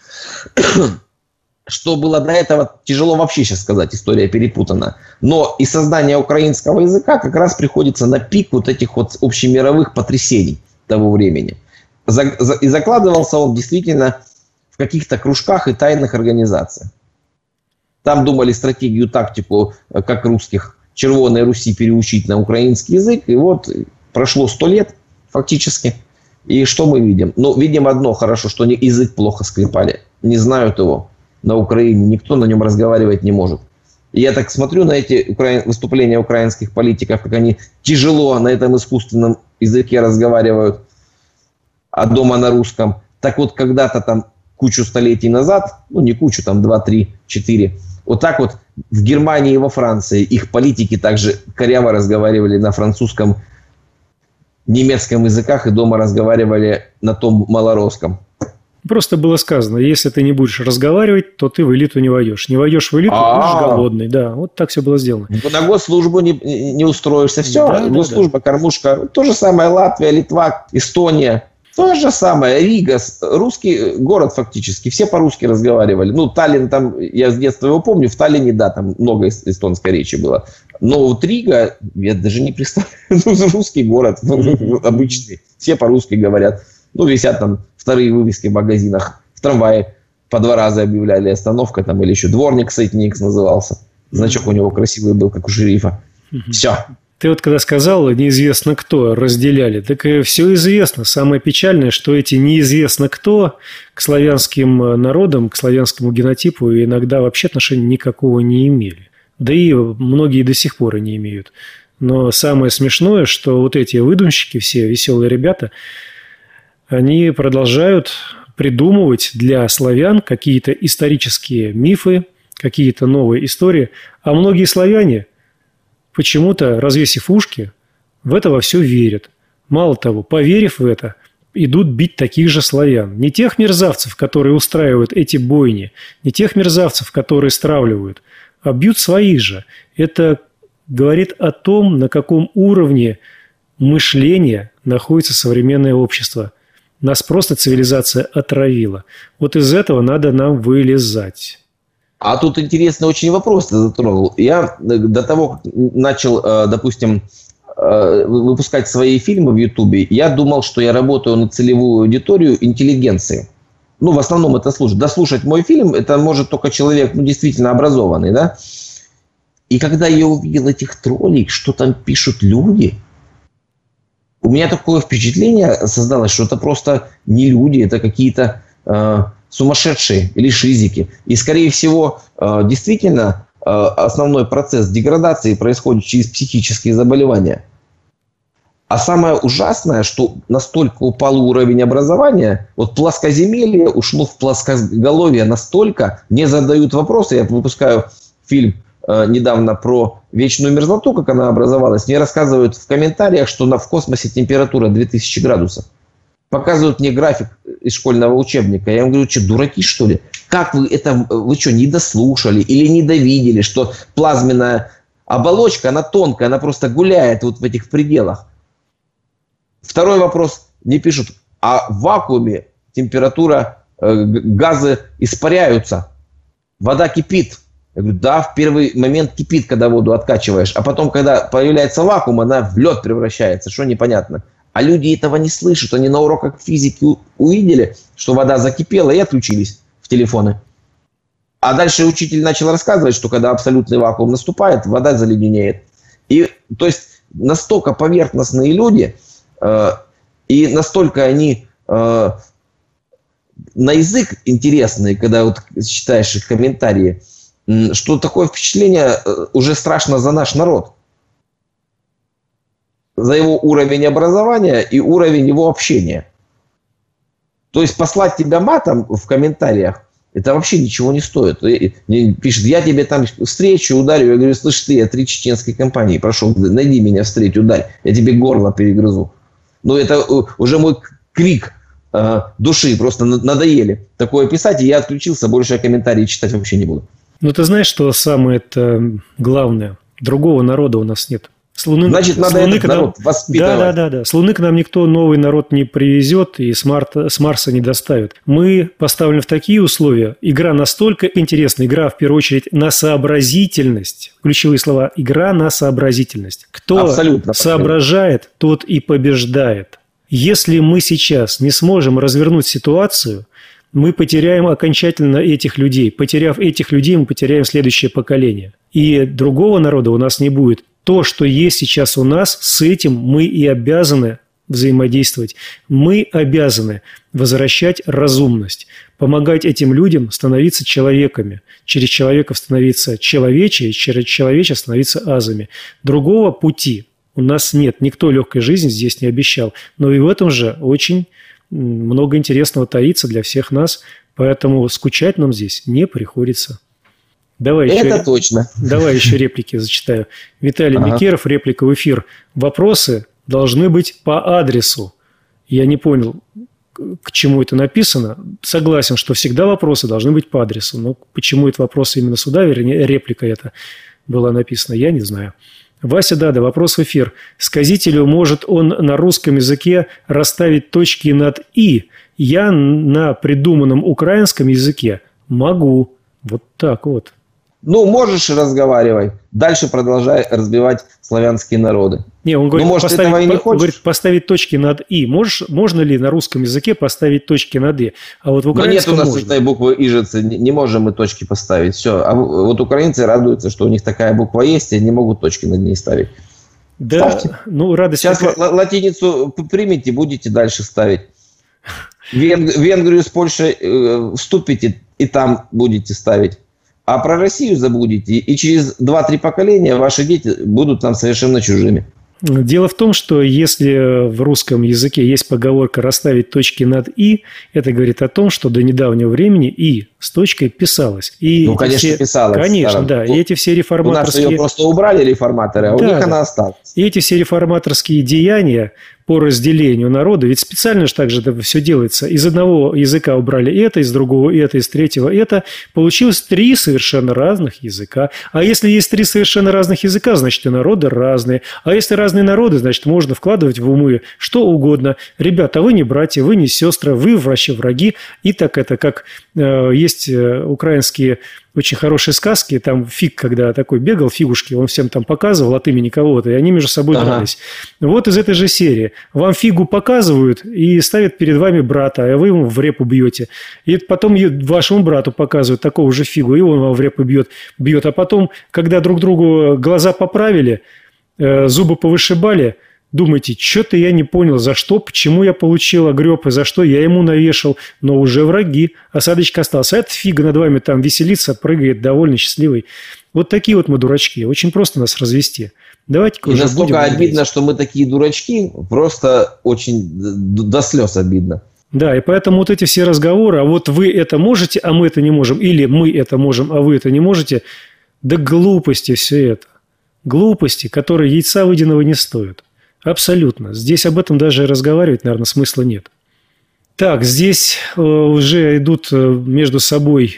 Что было до этого, тяжело вообще сейчас сказать, история перепутана. Но и создание украинского языка как раз приходится на пик вот этих вот общемировых потрясений того времени. И закладывался он действительно в каких-то кружках и тайных организациях. Там думали стратегию, тактику, как русских Червоной Руси переучить на украинский язык. И вот прошло 100 лет, фактически. И что мы видим? Ну, видим одно хорошо, что они язык плохо скрепали. Не знают его на Украине. Никто на нем разговаривать не может. И я так смотрю на эти выступления украинских политиков, как они тяжело на этом искусственном языке разговаривают, а дома на русском. Так вот, когда-то там кучу столетий назад, ну не кучу, там 2, 3, 4, вот так вот в Германии и во Франции их политики также коряво разговаривали на французском, немецком языках и дома разговаривали на том малоросском. Просто было сказано, если ты не будешь разговаривать, то ты в элиту не войдешь. Не войдешь в элиту, будешь голодный. Да, вот так все было сделано. На госслужбу не устроишься. Все, да, госслужба, кормушка. То же самое Латвия, Литва, Эстония. То же самое. Рига, русский город фактически. Все по-русски разговаривали. Ну, Таллин там, я с детства его помню, в Таллине, да, там много эстонской речи было. Но вот Рига, я даже не представляю, русский город, обычный. Все по-русски говорят. Ну, висят там вторые вывески в магазинах, в трамвае по 2 раза объявляли остановка там, или еще дворник Сайтникс назывался. Значок у него красивый был, как у шерифа. Все. Ты вот когда сказал, неизвестно кто разделяли, так и все известно. Самое печальное, что эти неизвестно кто к славянским народам, к славянскому генотипу иногда вообще отношения никакого не имели. Да и многие до сих пор и не имеют. Но самое смешное, что вот эти выдумщики, все веселые ребята, они продолжают придумывать для славян какие-то исторические мифы, какие-то новые истории. А многие славяне, почему-то, развесив ушки, в это во все верят. Мало того, поверив в это, идут бить таких же славян. Не тех мерзавцев, которые устраивают эти бойни, не тех мерзавцев, которые стравливают, а бьют своих же. Это говорит о том, на каком уровне мышления находится современное общество. Нас просто цивилизация отравила. Вот из этого надо нам вылезать. А тут интересный очень вопрос ты затронул. Я до того, как начал, допустим, выпускать свои фильмы в Ютубе, я думал, что я работаю на целевую аудиторию интеллигенции. Ну, в основном это слушать. Дослушать мой фильм, это может только человек, ну, действительно образованный, да? И когда я увидел этих троллей, что там пишут люди, у меня такое впечатление создалось, что это просто не люди, это какие-то сумасшедшие или шизики. И, скорее всего, действительно, основной процесс деградации происходит через психические заболевания. А самое ужасное, что настолько упал уровень образования, вот плоскоземелье ушло в плоскоголовье настолько, не задают вопросы. Я выпускаю фильм недавно про вечную мерзлоту, как она образовалась. Мне рассказывают в комментариях, что в космосе температура 2000 градусов. Показывают мне график из школьного учебника. Я им говорю, что, дураки, что ли? Как вы это, вы что, не дослушали или не довидели, что плазменная оболочка, она тонкая, она просто гуляет вот в этих пределах. Второй вопрос. Мне пишут, а в вакууме температура, газы испаряются, вода кипит. Я говорю, да, в первый момент кипит, когда воду откачиваешь, а потом, когда появляется вакуум, она в лед превращается, что непонятно. А люди этого не слышат, они на уроках физики увидели, что вода закипела и отключились в телефоны. А дальше учитель начал рассказывать, что когда абсолютный вакуум наступает, вода заледенеет. И, то есть, настолько поверхностные люди, и настолько они на язык интересные, когда вот читаешь их комментарии, что такое впечатление уже страшно за наш народ. За его уровень образования и уровень его общения. То есть послать тебя матом в комментариях, это вообще ничего не стоит. Пишет, я тебе там встречу, ударю. Я говорю, слышь ты, я 3 чеченской компании, прошу, найди меня, встреть, ударь. Я тебе горло перегрызу. Но это уже мой крик души, просто надоели такое писать, и я отключился, больше я комментарии читать вообще не буду. Ну, ты знаешь, что самое это главное? Другого народа у нас нет. С Луны, значит, надо этот народ воспитывать. Да. С Луны к нам никто новый народ не привезет и с Марса не доставит. Мы поставлены в такие условия. Игра настолько интересна. Игра, в первую очередь, на сообразительность. Ключевые слова. Игра на сообразительность. Кто абсолютно соображает, тот и побеждает. Если мы сейчас не сможем развернуть ситуацию, мы потеряем окончательно этих людей. Потеряв этих людей, мы потеряем следующее поколение. И другого народа у нас не будет. То, что есть сейчас у нас, с этим мы и обязаны взаимодействовать. Мы обязаны возвращать разумность, помогать этим людям становиться человеками, через человеков становиться человече, через человече становиться азами. Другого пути у нас нет. Никто легкой жизни здесь не обещал. Но и в этом же очень много интересного таится для всех нас, поэтому скучать нам здесь не приходится. Это точно. Давай еще реплики зачитаю. Виталий Микеров, реплика в эфир. Вопросы должны быть по адресу. Я не понял, к чему это написано. Согласен, что всегда вопросы должны быть по адресу. Но почему это вопрос именно сюда, вернее, реплика эта была написана, я не знаю. Вася Дада, вопрос в эфир. Сказителю может он на русском языке расставить точки над «и». Я на придуманном украинском языке могу. Вот так вот. Ну, можешь разговаривай. Дальше продолжай разбивать славянские народы. Не, он говорит, говорит, поставить точки над «и». Можно ли на русском языке поставить точки над «и»? А вот в украинском нет у нас этой буквы «ижицы», не можем мы точки поставить. Все. А вот украинцы радуются, что у них такая буква есть, и не могут точки над ней ставить. Да, ставьте. Ну, радость... Сейчас латиницу примите, будете дальше ставить. В Венгрию с Польшей вступите, и там будете ставить. А про Россию забудете, и через 2-3 поколения ваши дети будут нам совершенно чужими. Дело в том, что если в русском языке есть поговорка «расставить точки над «и», это говорит о том, что до недавнего времени «и» с точкой писалось. И конечно, писалось. Конечно, да. И эти все реформаторские... У нас ее просто убрали реформаторы, а у них она осталась. И эти все реформаторские деяния по разделению народа, ведь специально же так же это все делается. Из одного языка убрали это, из другого это, из третьего это. Получилось 3 совершенно разных языка. А если есть 3 совершенно разных языка, значит и народы разные. А если разные народы, значит можно вкладывать в умы что угодно. Ребята, вы не братья, вы не сестры, вы вообще враги. И так это, как есть украинские очень хорошие сказки, там фиг, когда такой бегал, фигушки, он всем там показывал от имени кого-то, и они между собой дрались. Вот из этой же серии. Вам фигу показывают и ставят перед вами брата, а вы ему в репу бьете. И потом вашему брату показывают такого же фигу, и он вам в репу бьет. А потом, когда друг другу глаза поправили, зубы повышибали, думаете, что-то я не понял, за что, почему я получил огреб, и за что я ему навешал, но уже враги, осадочка остался. А эта фига над вами там веселится, прыгает, довольно счастливый. Вот такие вот мы дурачки. Очень просто нас развести. Давайте-ка и настолько обидно, что мы такие дурачки, просто очень до слез обидно. Да, и поэтому вот эти все разговоры, а вот вы это можете, а мы это не можем, или мы это можем, а вы это не можете, да глупости все это. Глупости, которые яйца выеденного не стоят. Абсолютно. Здесь об этом даже разговаривать, наверное, смысла нет. Так, здесь уже идут между собой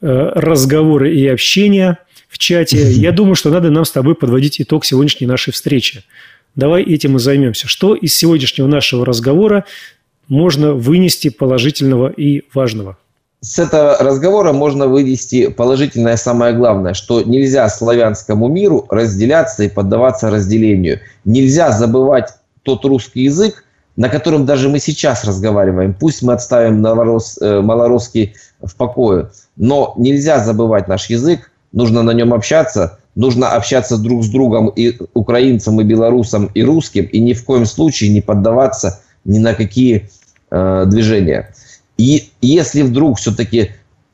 разговоры и общение в чате. Я думаю, что надо нам с тобой подводить итог сегодняшней нашей встречи. Давай этим и займемся. Что из сегодняшнего нашего разговора можно вынести положительного и важного? С этого разговора можно вынести положительное самое главное, что нельзя славянскому миру разделяться и поддаваться разделению. Нельзя забывать тот русский язык, на котором даже мы сейчас разговариваем. Пусть мы отставим малорусский в покое, но нельзя забывать наш язык, нужно на нем общаться, нужно общаться друг с другом и украинцам, и белорусам, и русским, и ни в коем случае не поддаваться ни на какие движения. И если вдруг все-таки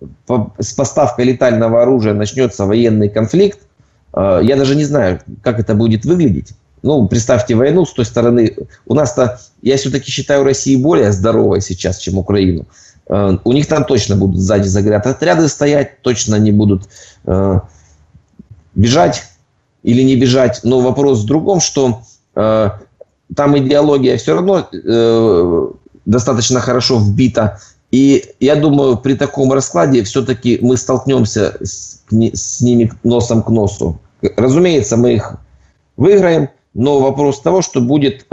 с поставкой летального оружия начнется военный конфликт, я даже не знаю, как это будет выглядеть. Ну, представьте войну с той стороны. У нас-то, я все-таки считаю Россию более здоровой сейчас, чем Украину. У них там точно будут сзади заградотряды стоять, точно они будут бежать или не бежать. Но вопрос в другом, что там идеология все равно достаточно хорошо вбита. И я думаю, при таком раскладе все-таки мы столкнемся с ними носом к носу. Разумеется, мы их выиграем, но вопрос того, что будет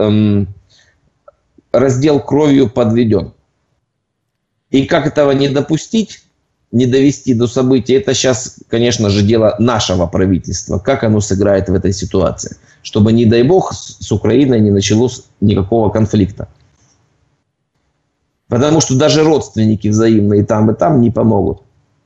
раздел кровью подведен. И как этого не допустить, не довести до событий, это сейчас, конечно же, дело нашего правительства. Как оно сыграет в этой ситуации. Чтобы, не дай бог, с Украиной не началось никакого конфликта. Потому что даже родственники взаимно и там не помогут.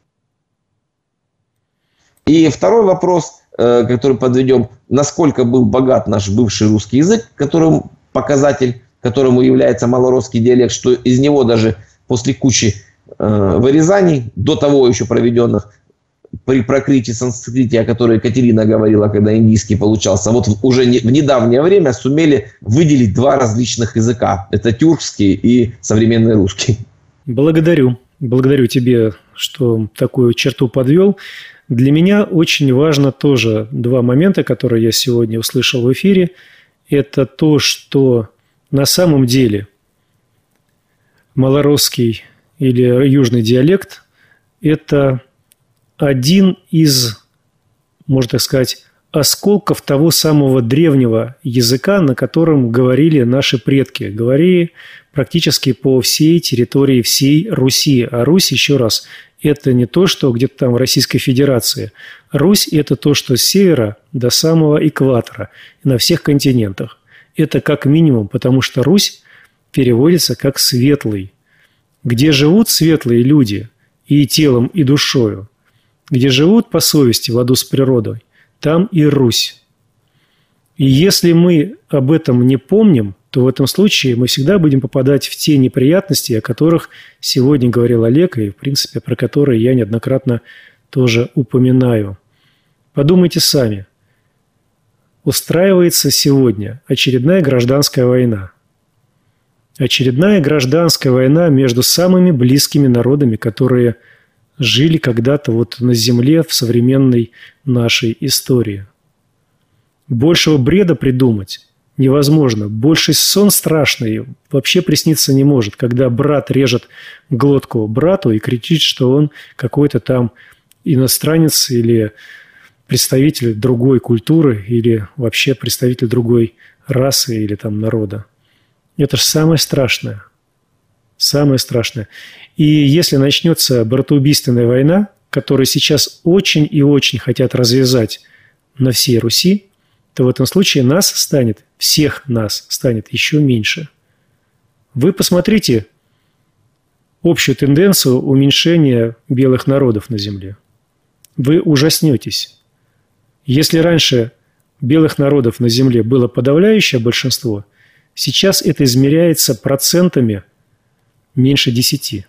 И второй вопрос, который подведем. Насколько был богат наш бывший русский язык, показатель, которому является малоросский диалект, что из него даже после кучи вырезаний, до того еще проведенных при прокрытии санскрите, о которой Екатерина говорила, когда индийский получался, вот уже в недавнее время сумели выделить два различных языка. Это тюркский и современный русский. Благодарю тебе, что такую черту подвел. Для меня очень важно тоже два момента, которые я сегодня услышал в эфире. Это то, что на самом деле малоросский или южный диалект – это один из, можно так сказать, осколков того самого древнего языка, на котором говорили наши предки. Говорили практически по всей территории всей Руси. А Русь, еще раз, это не то, что где-то там в Российской Федерации. Русь – это то, что с севера до самого экватора, на всех континентах. Это как минимум, потому что Русь переводится как «светлый». Где живут светлые люди и телом, и душою, где живут по совести в ладу с природой, там и Русь. И если мы об этом не помним, то в этом случае мы всегда будем попадать в те неприятности, о которых сегодня говорил Олег, и, в принципе, про которые я неоднократно тоже упоминаю. Подумайте сами. Устраивается сегодня очередная гражданская война. Очередная гражданская война между самыми близкими народами, которые жили когда-то вот на земле в современной нашей истории. Большего бреда придумать невозможно. Больший сон страшный вообще присниться не может, когда брат режет глотку брату и кричит, что он какой-то там иностранец или представитель другой культуры или вообще представитель другой расы или там народа. Это же самое страшное. Самое страшное. И если начнется братоубийственная война, которую сейчас очень и очень хотят развязать на всей Руси, то в этом случае нас станет, всех нас станет еще меньше. Вы посмотрите общую тенденцию уменьшения белых народов на Земле. Вы ужаснетесь. Если раньше белых народов на Земле было подавляющее большинство, сейчас это измеряется процентами меньше 10.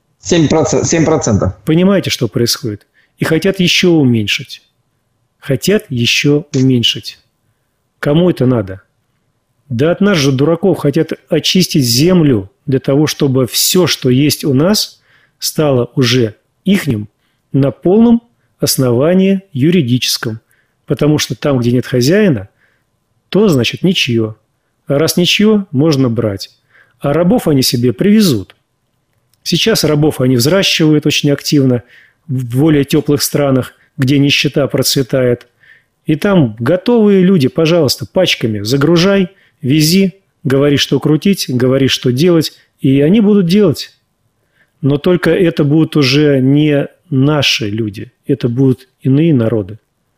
7%. Понимаете, что происходит? И хотят еще уменьшить. Хотят еще уменьшить. Кому это надо? Да от нас же, дураков, хотят очистить землю для того, чтобы все, что есть у нас, стало уже ихним на полном основании юридическом. Потому что там, где нет хозяина, то, значит, ничье. А раз ничье, можно брать. А рабов они себе привезут. Сейчас рабов они взращивают очень активно в более теплых странах, где нищета процветает. И там готовые люди, пожалуйста, пачками загружай, вези, говори, что крутить, говори, что делать, и они будут делать. Но только это будут уже не наши люди, это будут иные народы.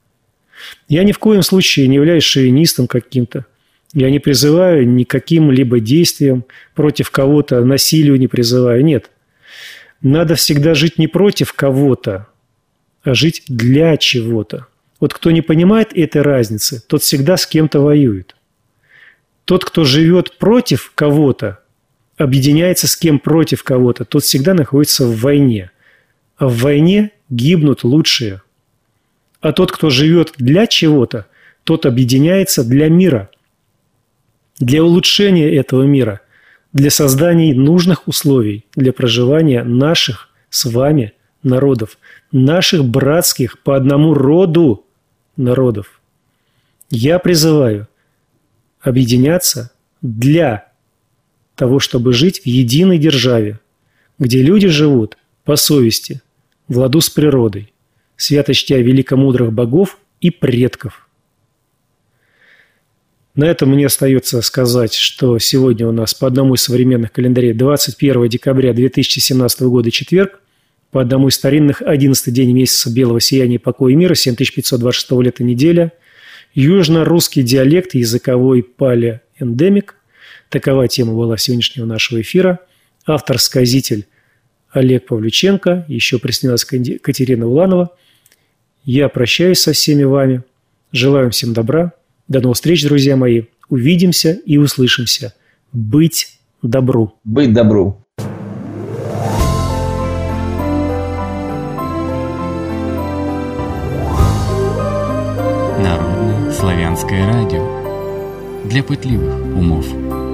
Я ни в коем случае не являюсь шовинистом каким-то. Я не призываю ни к каким-либо действиям против кого-то, насилию не призываю. Нет. Надо всегда жить не против кого-то, а жить для чего-то. Вот кто не понимает этой разницы, тот всегда с кем-то воюет. Тот, кто живет против кого-то, объединяется с кем против кого-то, тот всегда находится в войне. А в войне гибнут лучшие. А тот, кто живет для чего-то, тот объединяется для мира. Для улучшения этого мира, для создания нужных условий для проживания наших с вами народов, наших братских по одному роду народов. Я призываю объединяться для того, чтобы жить в единой державе, где люди живут по совести, в ладу с природой, свято чтя великомудрых богов и предков. На этом мне остается сказать, что сегодня у нас по одному из современных календарей 21 декабря 2017 года четверг, по одному из старинных 11-й день месяца белого сияния покоя и мира, 7526 лета неделя, южно-русский диалект, языковой палеэндемик. Такова тема была сегодняшнего нашего эфира. Автор-сказитель Олег Павлюченко, еще приснилась Катерина Уланова. Я прощаюсь со всеми вами, желаю всем добра. До новых встреч, друзья мои. Увидимся и услышимся быть добру. Быть добру. Народное славянское радио для пытливых умов.